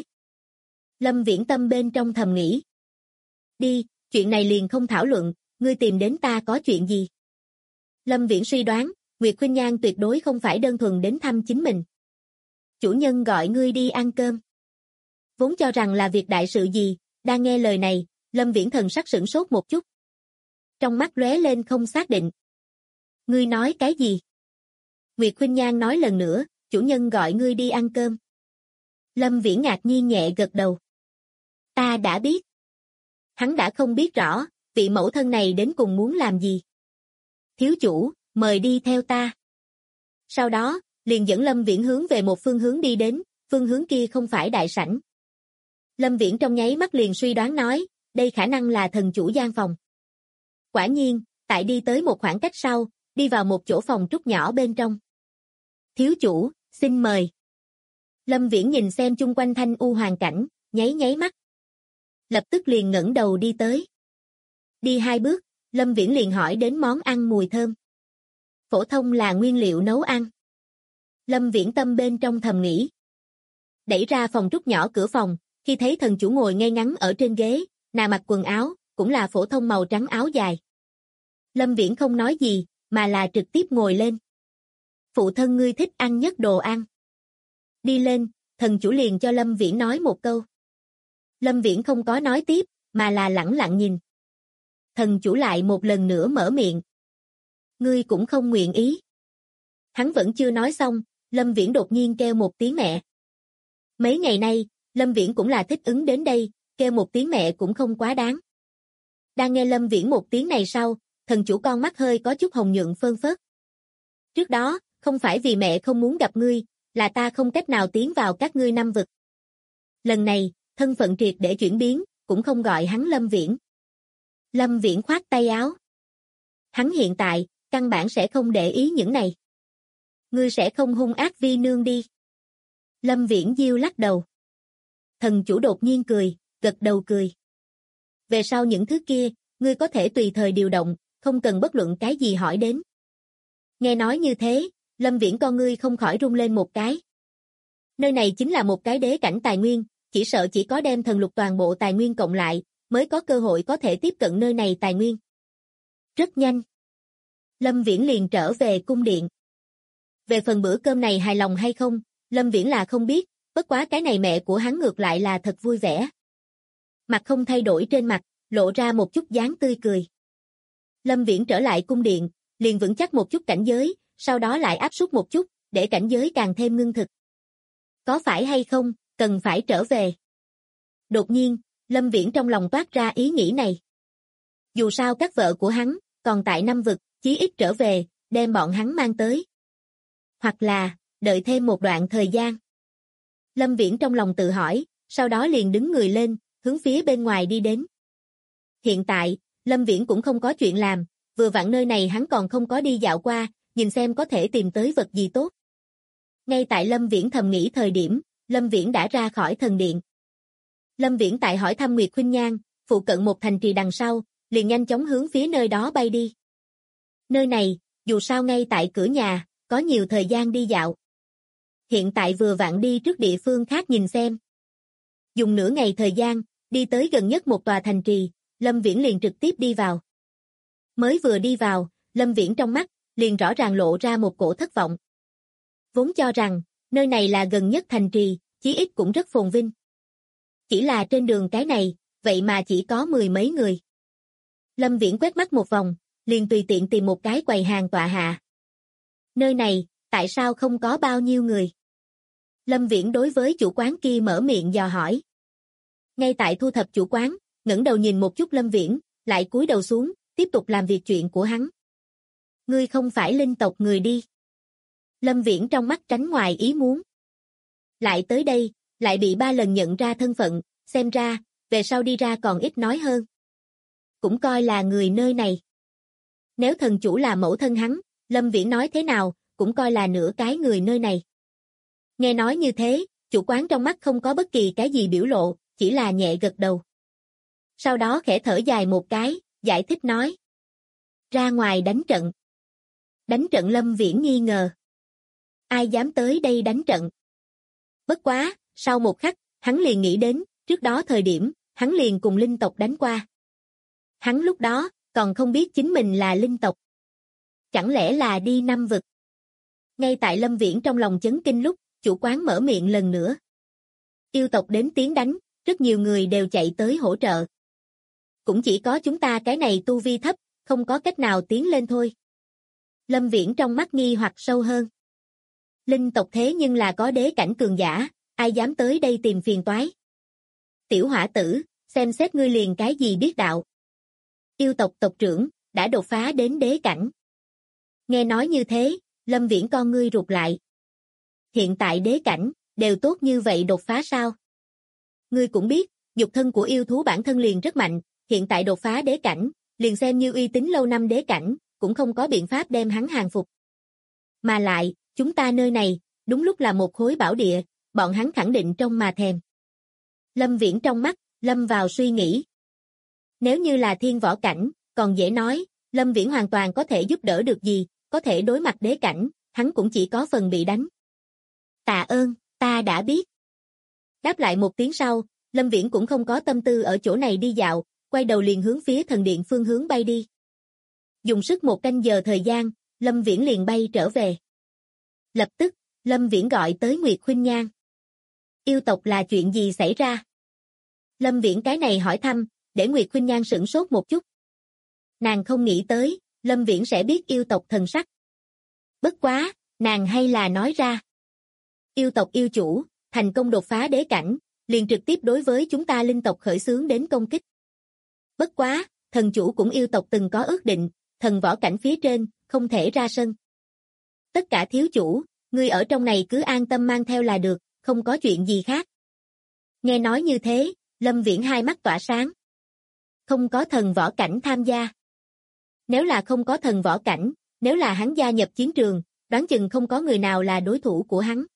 Speaker 2: Lâm Viễn tâm bên trong thầm nghĩ. Đi, chuyện này liền không thảo luận, ngươi tìm đến ta có chuyện gì? Lâm Viễn suy đoán, Nguyệt Khuynh Nhan tuyệt đối không phải đơn thuần đến thăm chính mình. Chủ nhân gọi ngươi đi ăn cơm. Vốn cho rằng là việc đại sự gì, đang nghe lời này, Lâm Viễn thần sắc sửng sốt một chút. Trong mắt lóe lên không xác định. Ngươi nói cái gì? Nguyệt Khuynh Nhan nói lần nữa, chủ nhân gọi ngươi đi ăn cơm. Lâm Viễn ngạc nhiên nhẹ gật đầu. Ta đã biết. Hắn đã không biết rõ, vị mẫu thân này đến cùng muốn làm gì. Thiếu chủ, mời đi theo ta. Sau đó, liền dẫn Lâm Viễn hướng về một phương hướng đi đến, phương hướng kia không phải đại sảnh. Lâm Viễn trong nháy mắt liền suy đoán nói, đây khả năng là thần chủ gian phòng. Quả nhiên, tại đi tới một khoảng cách sau, đi vào một chỗ phòng trúc nhỏ bên trong. Thiếu chủ, xin mời. Lâm Viễn nhìn xem chung quanh thanh u hoàn cảnh, nháy nháy mắt. Lập tức liền ngẩng đầu đi tới. Đi hai bước, Lâm Viễn liền hỏi đến món ăn mùi thơm. Phổ thông là nguyên liệu nấu ăn. Lâm Viễn tâm bên trong thầm nghĩ. Đẩy ra phòng trúc nhỏ cửa phòng, khi thấy thần chủ ngồi ngay ngắn ở trên ghế, nàng mặc quần áo, cũng là phổ thông màu trắng áo dài. Lâm Viễn không nói gì, mà là trực tiếp ngồi lên. Phụ thân ngươi thích ăn nhất đồ ăn. Đi lên, thần chủ liền cho Lâm Viễn nói một câu. Lâm Viễn không có nói tiếp, mà là lẳng lặng nhìn. Thần chủ lại một lần nữa mở miệng. Ngươi cũng không nguyện ý. Hắn vẫn chưa nói xong, Lâm Viễn đột nhiên kêu một tiếng mẹ. Mấy ngày nay, Lâm Viễn cũng là thích ứng đến đây, kêu một tiếng mẹ cũng không quá đáng. Đang nghe Lâm Viễn một tiếng này sau, thần chủ con mắt hơi có chút hồng nhuận phơn phớt. Trước đó, không phải vì mẹ không muốn gặp ngươi, là ta không cách nào tiến vào các ngươi năm vực. Lần này, thân phận triệt để chuyển biến, cũng không gọi hắn Lâm Viễn. Lâm Viễn khoát tay áo. Hắn hiện tại, căn bản sẽ không để ý những này. Ngươi sẽ không hung ác vi nương đi. Lâm Viễn diêu lắc đầu. Thần chủ đột nhiên cười, gật đầu cười. Về sau những thứ kia, ngươi có thể tùy thời điều động, không cần bất luận cái gì hỏi đến. Nghe nói như thế, Lâm Viễn con ngươi không khỏi rung lên một cái. Nơi này chính là một cái đế cảnh tài nguyên, chỉ sợ chỉ có đem thần lục toàn bộ tài nguyên cộng lại, mới có cơ hội có thể tiếp cận nơi này tài nguyên. Rất nhanh. Lâm Viễn liền trở về cung điện. Về phần bữa cơm này hài lòng hay không, Lâm Viễn là không biết, bất quá cái này mẹ của hắn ngược lại là thật vui vẻ. Mặt không thay đổi trên mặt, lộ ra một chút dáng tươi cười. Lâm Viễn trở lại cung điện, liền vững chắc một chút cảnh giới, sau đó lại áp suất một chút, để cảnh giới càng thêm ngưng thực. Có phải hay không, cần phải trở về. Đột nhiên, Lâm Viễn trong lòng toát ra ý nghĩ này. Dù sao các vợ của hắn, còn tại năm vực, chí ít trở về, đem bọn hắn mang tới. Hoặc là, đợi thêm một đoạn thời gian. Lâm Viễn trong lòng tự hỏi, sau đó liền đứng người lên, hướng phía bên ngoài đi đến. Hiện tại, Lâm Viễn cũng không có chuyện làm, vừa vặn nơi này hắn còn không có đi dạo qua, nhìn xem có thể tìm tới vật gì tốt. Ngay tại Lâm Viễn thầm nghĩ thời điểm, Lâm Viễn đã ra khỏi thần điện. Lâm Viễn tại hỏi thăm Nguyệt Khuynh Nhan, phụ cận một thành trì đằng sau, liền nhanh chóng hướng phía nơi đó bay đi. Nơi này, dù sao ngay tại cửa nhà, có nhiều thời gian đi dạo. Hiện tại vừa vặn đi trước địa phương khác nhìn xem. Dùng nửa ngày thời gian, đi tới gần nhất một tòa thành trì, Lâm Viễn liền trực tiếp đi vào. Mới vừa đi vào, Lâm Viễn trong mắt, liền rõ ràng lộ ra một cổ thất vọng. Vốn cho rằng, nơi này là gần nhất thành trì, chí ít cũng rất phồn vinh. Chỉ là trên đường cái này, vậy mà chỉ có 10 mấy người. Lâm Viễn quét mắt một vòng, liền tùy tiện tìm một cái quầy hàng tọa hạ. Nơi này, tại sao không có bao nhiêu người? Lâm Viễn đối với chủ quán kia mở miệng dò hỏi. Ngay tại thu thập chủ quán, ngẩng đầu nhìn một chút Lâm Viễn, lại cúi đầu xuống, tiếp tục làm việc chuyện của hắn. Ngươi không phải linh tộc người đi. Lâm Viễn trong mắt tránh ngoài ý muốn. Lại tới đây, lại bị 3 lần nhận ra thân phận, xem ra, về sau đi ra còn ít nói hơn. Cũng coi là người nơi này. Nếu thần chủ là mẫu thân hắn, Lâm Viễn nói thế nào, cũng coi là nửa cái người nơi này. Nghe nói như thế, chủ quán trong mắt không có bất kỳ cái gì biểu lộ, chỉ là nhẹ gật đầu. Sau đó khẽ thở dài một cái, giải thích nói. Ra ngoài đánh trận. Đánh trận Lâm Viễn nghi ngờ. Ai dám tới đây đánh trận? Bất quá, sau một khắc, hắn liền nghĩ đến, trước đó thời điểm, hắn liền cùng linh tộc đánh qua. Hắn lúc đó, còn không biết chính mình là linh tộc. Chẳng lẽ là đi năm vực? Ngay tại Lâm Viễn trong lòng chấn kinh lúc, chủ quán mở miệng lần nữa. Yêu tộc đến tiếng đánh, rất nhiều người đều chạy tới hỗ trợ. Cũng chỉ có chúng ta cái này tu vi thấp, không có cách nào tiến lên thôi. Lâm Viễn trong mắt nghi hoặc sâu hơn. Linh tộc thế nhưng là có đế cảnh cường giả, ai dám tới đây tìm phiền toái. Tiểu hỏa tử, xem xét ngươi liền cái gì biết đạo. Yêu tộc tộc trưởng, đã đột phá đến đế cảnh. Nghe nói như thế, Lâm Viễn con ngươi rụt lại. Hiện tại đế cảnh, đều tốt như vậy đột phá sao? Ngươi cũng biết, nhục thân của yêu thú bản thân liền rất mạnh, hiện tại đột phá đế cảnh, liền xem như uy tín lâu năm đế cảnh, cũng không có biện pháp đem hắn hàng phục. Mà lại, chúng ta nơi này, đúng lúc là một khối bảo địa, bọn hắn khẳng định trông mà thèm. Lâm Viễn trong mắt, lâm vào suy nghĩ. Nếu như là thiên võ cảnh, còn dễ nói, Lâm Viễn hoàn toàn có thể giúp đỡ được gì, có thể đối mặt đế cảnh, hắn cũng chỉ có phần bị đánh. Tạ ơn, ta đã biết. Đáp lại một tiếng sau, Lâm Viễn cũng không có tâm tư ở chỗ này đi dạo, quay đầu liền hướng phía thần điện phương hướng bay đi. Dùng sức 1 canh giờ thời gian, Lâm Viễn liền bay trở về. Lập tức, Lâm Viễn gọi tới Nguyệt Khuynh Nhan. Yêu tộc là chuyện gì xảy ra? Lâm Viễn cái này hỏi thăm, để Nguyệt Khuynh Nhan sửng sốt một chút. Nàng không nghĩ tới, Lâm Viễn sẽ biết yêu tộc thần sắc. Bất quá, nàng hay là nói ra. Yêu tộc yêu chủ, thành công đột phá đế cảnh, liền trực tiếp đối với chúng ta linh tộc khởi xướng đến công kích. Bất quá, thần chủ cũng yêu tộc từng có ước định, thần võ cảnh phía trên, không thể ra sân. Tất cả thiếu chủ, ngươi ở trong này cứ an tâm mang theo là được, không có chuyện gì khác. Nghe nói như thế, Lâm Viễn hai mắt tỏa sáng. Không có thần võ cảnh tham gia. Nếu là không có thần võ cảnh, nếu là hắn gia nhập chiến trường, đoán chừng không có người nào là đối thủ của hắn.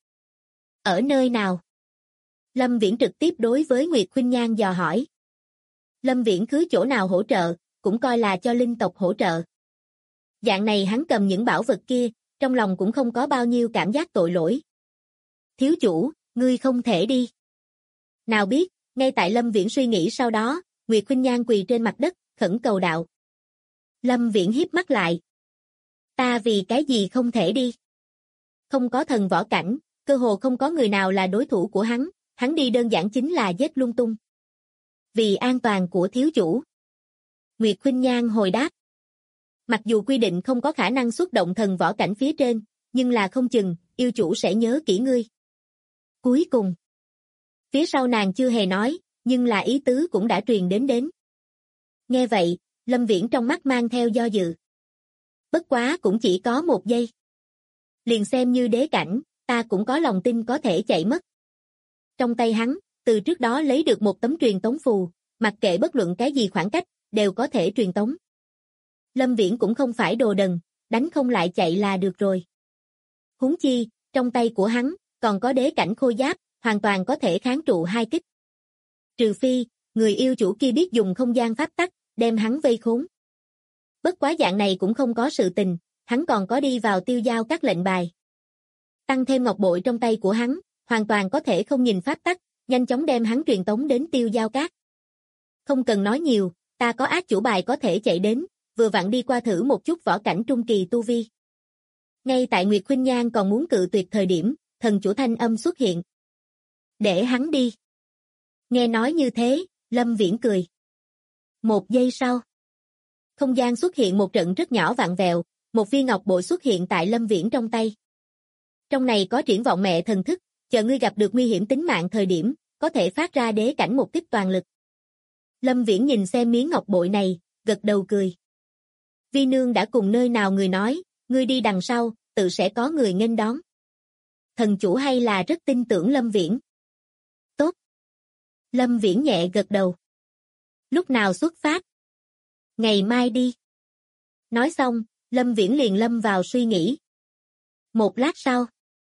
Speaker 2: Ở nơi nào? Lâm Viễn trực tiếp đối với Nguyệt Khuynh Nhan dò hỏi. Lâm Viễn cứ chỗ nào hỗ trợ, cũng coi là cho linh tộc hỗ trợ. Dạng này hắn cầm những bảo vật kia, trong lòng cũng không có bao nhiêu cảm giác tội lỗi. Thiếu chủ, ngươi không thể đi. Nào biết, ngay tại Lâm Viễn suy nghĩ sau đó, Nguyệt Khuynh Nhan quỳ trên mặt đất, khẩn cầu đạo. Lâm Viễn híp mắt lại. Ta vì cái gì không thể đi? Không có thần võ cảnh, cơ hồ không có người nào là đối thủ của hắn đi đơn giản chính là giết lung tung. Vì an toàn của thiếu chủ. Nguyệt Khuynh Nhan hồi đáp. Mặc dù quy định không có khả năng xuất động thần võ cảnh phía trên, nhưng là không chừng, yêu chủ sẽ nhớ kỹ ngươi. Cuối cùng. Phía sau nàng chưa hề nói, nhưng là ý tứ cũng đã truyền đến. Nghe vậy, Lâm Viễn trong mắt mang theo do dự. Bất quá cũng chỉ có 1 giây. Liền xem như đế cảnh, ta cũng có lòng tin có thể chạy mất. Trong tay hắn, từ trước đó lấy được một tấm truyền tống phù, mặc kệ bất luận cái gì khoảng cách, đều có thể truyền tống. Lâm Viễn cũng không phải đồ đần, đánh không lại chạy là được rồi. Huống chi, trong tay của hắn, còn có đế cảnh khôi giáp, hoàn toàn có thể kháng trụ 2 kích. Trừ phi, người yêu chủ kia biết dùng không gian pháp tắc, đem hắn vây khốn. Bất quá dạng này cũng không có sự tình, hắn còn có đi vào tiêu giao các lệnh bài. Tăng thêm ngọc bội trong tay của hắn, hoàn toàn có thể không nhìn pháp tắc, nhanh chóng đem hắn truyền tống đến tiêu giao các. Không cần nói nhiều, ta có ác chủ bài có thể chạy đến, vừa vặn đi qua thử một chút võ cảnh trung kỳ tu vi. Ngay tại Nguyệt Khuynh Nhan còn muốn cự tuyệt thời điểm, thần chủ thanh âm xuất hiện. Để hắn đi. Nghe nói như thế, Lâm Viễn cười. 1 giây sau. Không gian xuất hiện một trận rất nhỏ vặn vẹo, một viên ngọc bội xuất hiện tại Lâm Viễn trong tay. Trong này có triển vọng mẹ thần thức, chờ ngươi gặp được nguy hiểm tính mạng thời điểm, có thể phát ra đế cảnh một kích toàn lực. Lâm Viễn nhìn xem miếng ngọc bội này, gật đầu cười. Vi nương đã cùng nơi nào người nói, ngươi đi đằng sau, tự sẽ có người nghênh đón. Thần chủ hay là rất tin tưởng Lâm Viễn. Tốt. Lâm Viễn nhẹ gật đầu. Lúc nào xuất phát? Ngày mai đi. Nói xong, Lâm Viễn liền lâm vào suy nghĩ. Một lát sau,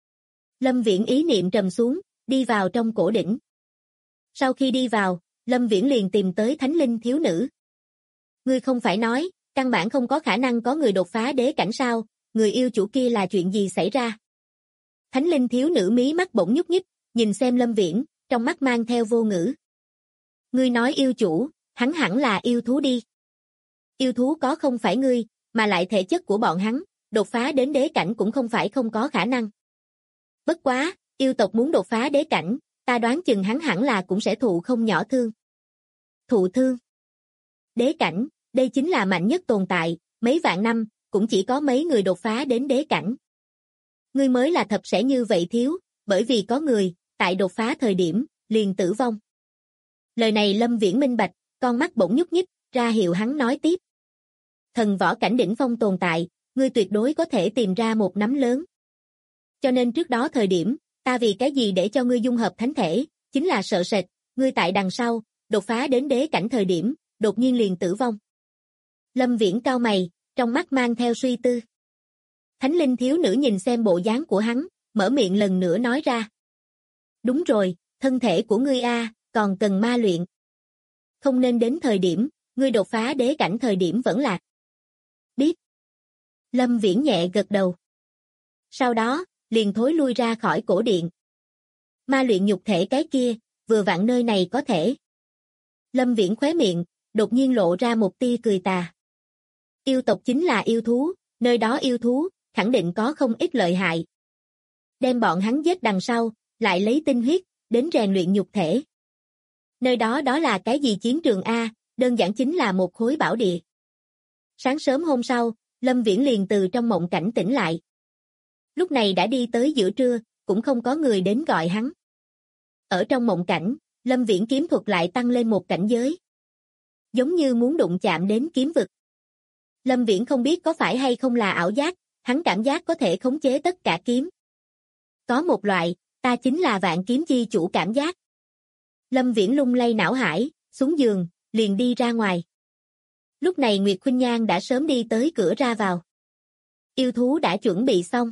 Speaker 2: Lâm Viễn ý niệm trầm xuống, đi vào trong cổ đỉnh. Sau khi đi vào, Lâm Viễn liền tìm tới Thánh Linh thiếu nữ. Ngươi không phải nói, căn bản không có khả năng có người đột phá đế cảnh sao, người yêu chủ kia là chuyện gì xảy ra? Thánh Linh thiếu nữ mí mắt bỗng nhúc nhích, nhìn xem Lâm Viễn, trong mắt mang theo vô ngữ. Ngươi nói yêu chủ, hắn hẳn là yêu thú đi. Yêu thú có không phải ngươi, mà lại thể chất của bọn hắn, đột phá đến đế cảnh cũng không phải không có khả năng. Bất quá, yêu tộc muốn đột phá đế cảnh, ta đoán chừng hắn hẳn là cũng sẽ thụ không nhỏ thương. Thụ thương? Đế cảnh, đây chính là mạnh nhất tồn tại, mấy vạn năm, cũng chỉ có mấy người đột phá đến đế cảnh. Ngươi mới là thật sẽ như vậy thiếu, bởi vì có người, tại đột phá thời điểm, liền tử vong. Lời này Lâm Viễn minh bạch, con mắt bỗng nhúc nhích, ra hiệu hắn nói tiếp. Thần võ cảnh đỉnh phong tồn tại, ngươi tuyệt đối có thể tìm ra một nắm lớn. Cho nên trước đó thời điểm, ta vì cái gì để cho ngươi dung hợp thánh thể, chính là sợ sệt, ngươi tại đằng sau, đột phá đến đế cảnh thời điểm, đột nhiên liền tử vong. Lâm Viễn cau mày, trong mắt mang theo suy tư. Thánh Linh thiếu nữ nhìn xem bộ dáng của hắn, mở miệng lần nữa nói ra. Đúng rồi, thân thể của ngươi còn cần ma luyện. Không nên đến thời điểm, ngươi đột phá đế cảnh thời điểm vẫn lạc. Biết. Lâm Viễn nhẹ gật đầu. Sau đó, liền thối lui ra khỏi cổ điện. Ma luyện nhục thể cái kia, vừa vặn nơi này có thể. Lâm Viễn khóe miệng, đột nhiên lộ ra một tia cười tà. Yêu tộc chính là yêu thú, nơi đó yêu thú, khẳng định có không ít lợi hại. Đem bọn hắn giết đằng sau, lại lấy tinh huyết, đến rèn luyện nhục thể. Nơi đó đó là cái gì chiến trường đơn giản chính là một khối bảo địa. Sáng sớm hôm sau, Lâm Viễn liền từ trong mộng cảnh tỉnh lại. Lúc này đã đi tới giữa trưa, cũng không có người đến gọi hắn. Ở trong mộng cảnh, Lâm Viễn kiếm thuật lại tăng lên một cảnh giới. Giống như muốn đụng chạm đến kiếm vực. Lâm Viễn không biết có phải hay không là ảo giác, hắn cảm giác có thể khống chế tất cả kiếm. Có một loại, ta chính là vạn kiếm chi chủ cảm giác. Lâm Viễn lung lay não hải, xuống giường, liền đi ra ngoài. Lúc này Nguyệt Khuynh Nhan đã sớm đi tới cửa ra vào. Yêu thú đã chuẩn bị xong.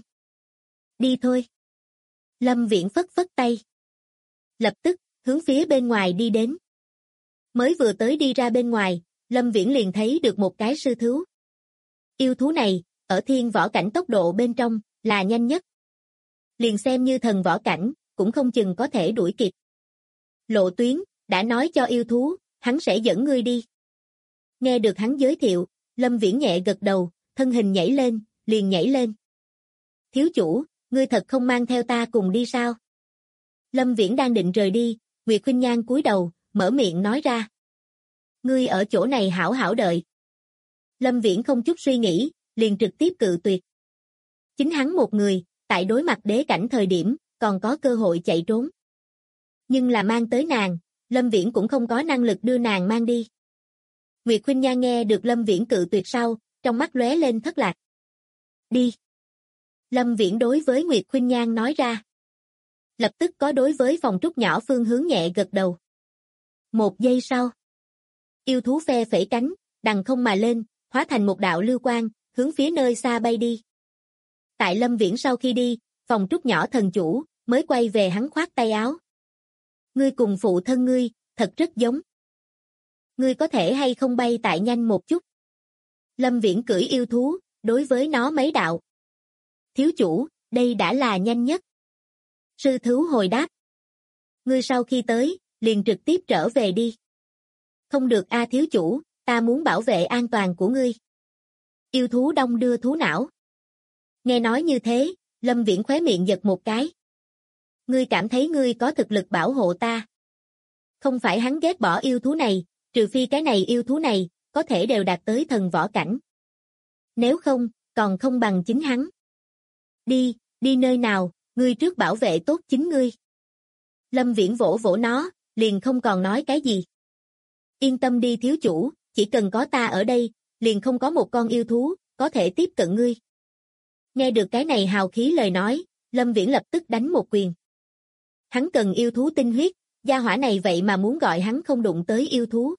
Speaker 2: Đi thôi. Lâm Viễn phất phất tay. Lập tức, hướng phía bên ngoài đi đến. Mới vừa tới đi ra bên ngoài, Lâm Viễn liền thấy được một cái sư thú. Yêu thú này, ở thiên võ cảnh tốc độ bên trong, là nhanh nhất. Liền xem như thần võ cảnh, cũng không chừng có thể đuổi kịp. Lộ Tuyến, đã nói cho yêu thú, hắn sẽ dẫn ngươi đi. Nghe được hắn giới thiệu, Lâm Viễn nhẹ gật đầu, thân hình nhảy lên, liền nhảy lên. Thiếu chủ, ngươi thật không mang theo ta cùng đi sao? Lâm Viễn đang định rời đi, Nguyệt Khuynh Nhan cúi đầu, mở miệng nói ra. Ngươi ở chỗ này hảo hảo đợi. Lâm Viễn không chút suy nghĩ, liền trực tiếp cự tuyệt. Chính hắn một người, tại đối mặt đế cảnh thời điểm, còn có cơ hội chạy trốn. Nhưng là mang tới nàng, Lâm Viễn cũng không có năng lực đưa nàng mang đi. Nguyệt Khuynh Nhan nghe được Lâm Viễn cự tuyệt sau, trong mắt lóe lên thất lạc. Đi. Lâm Viễn đối với Nguyệt Khuynh Nhan nói ra. Lập tức có đối với phòng trúc nhỏ phương hướng nhẹ gật đầu. Một giây sau. Yêu thú phe phẩy cánh, đằng không mà lên, hóa thành một đạo lưu quang, hướng phía nơi xa bay đi. Tại Lâm Viễn sau khi đi, phòng trúc nhỏ thần chủ, mới quay về hắn khoát tay áo. Ngươi cùng phụ thân ngươi, thật rất giống. Ngươi có thể hay không bay tại nhanh một chút? Lâm Viễn cưỡi yêu thú, đối với nó mấy đạo. Thiếu chủ, đây đã là nhanh nhất. Sư thú hồi đáp. Ngươi sau khi tới, liền trực tiếp trở về đi. Không được a thiếu chủ, ta muốn bảo vệ an toàn của ngươi. Yêu thú đong đưa thú não. Nghe nói như thế, Lâm Viễn khóe miệng giật một cái. Ngươi cảm thấy ngươi có thực lực bảo hộ ta. Không phải hắn ghét bỏ yêu thú này, trừ phi cái này yêu thú này, có thể đều đạt tới thần võ cảnh. Nếu không, còn không bằng chính hắn. Đi, đi nơi nào, ngươi trước bảo vệ tốt chính ngươi. Lâm Viễn vỗ vỗ nó, liền không còn nói cái gì. Yên tâm đi thiếu chủ, chỉ cần có ta ở đây, liền không có một con yêu thú, có thể tiếp cận ngươi. Nghe được cái này hào khí lời nói, Lâm Viễn lập tức đánh một quyền. Hắn cần yêu thú tinh huyết, gia hỏa này vậy mà muốn gọi hắn không đụng tới yêu thú.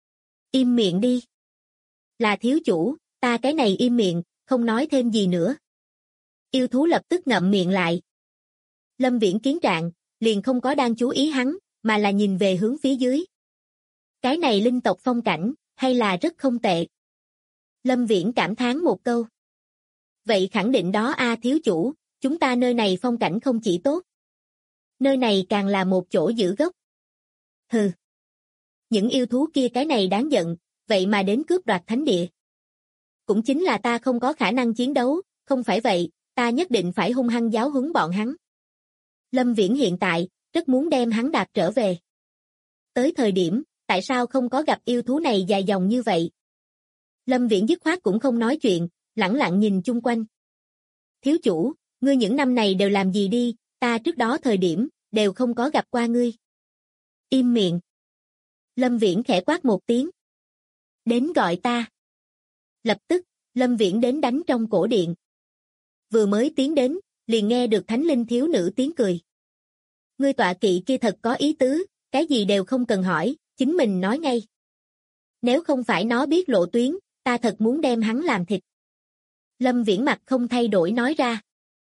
Speaker 2: Im miệng đi. Là thiếu chủ, ta cái này im miệng, không nói thêm gì nữa. Yêu thú lập tức ngậm miệng lại. Lâm Viễn kiến trạng, liền không có đang chú ý hắn, mà là nhìn về hướng phía dưới. Cái này linh tộc phong cảnh, hay là rất không tệ. Lâm Viễn cảm thán một câu. Vậy khẳng định đó a thiếu chủ, chúng ta nơi này phong cảnh không chỉ tốt. Nơi này càng là một chỗ giữ gốc. Hừ. Những yêu thú kia cái này đáng giận, vậy mà đến cướp đoạt thánh địa. Cũng chính là ta không có khả năng chiến đấu, không phải vậy, ta nhất định phải hung hăng giáo huấn bọn hắn. Lâm Viễn hiện tại, rất muốn đem hắn đạp trở về. Tới thời điểm, tại sao không có gặp yêu thú này dài dòng như vậy? Lâm Viễn dứt khoát cũng không nói chuyện, lẳng lặng nhìn chung quanh. Thiếu chủ, ngươi những năm này đều làm gì đi, ta trước đó thời điểm, đều không có gặp qua ngươi. Im miệng. Lâm Viễn khẽ quát một tiếng. Đến gọi ta. Lập tức, Lâm Viễn đến đánh trong cổ điện. Vừa mới tiến đến, liền nghe được thánh linh thiếu nữ tiếng cười. Ngươi tọa kỵ kia thật có ý tứ, cái gì đều không cần hỏi, chính mình nói ngay. Nếu không phải nó biết Lộ Tuyến, ta thật muốn đem hắn làm thịt. Lâm Viễn mặt không thay đổi nói ra.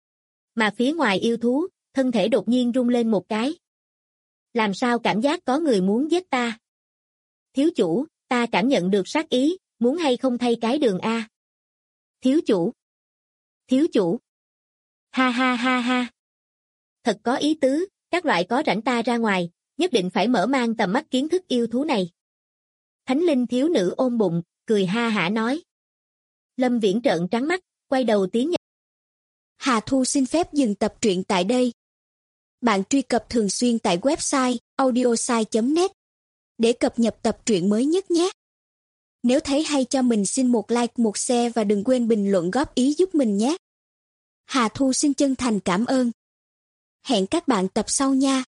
Speaker 2: Mà phía ngoài yêu thú, thân thể đột nhiên rung lên một cái. Làm sao cảm giác có người muốn giết ta? Thiếu chủ, ta cảm nhận được sát ý, muốn hay không thay cái đường A. Thiếu chủ. Thiếu chủ. Ha ha ha ha. Thật có ý tứ, các loại có rảnh ta ra ngoài, nhất định phải mở mang tầm mắt kiến thức yêu thú này. Thánh linh thiếu nữ ôm bụng, cười ha hả nói. Lâm Viễn trợn trắng mắt, quay đầu tiến nhập.
Speaker 3: Hà Thu xin phép dừng tập truyện tại đây. Bạn truy cập thường xuyên tại website audiosai.net để cập nhật tập truyện mới nhất nhé. Nếu thấy hay cho mình xin một like, một share và đừng quên bình luận góp ý giúp mình nhé. Hà Thu xin chân thành cảm ơn. Hẹn các bạn tập sau nha.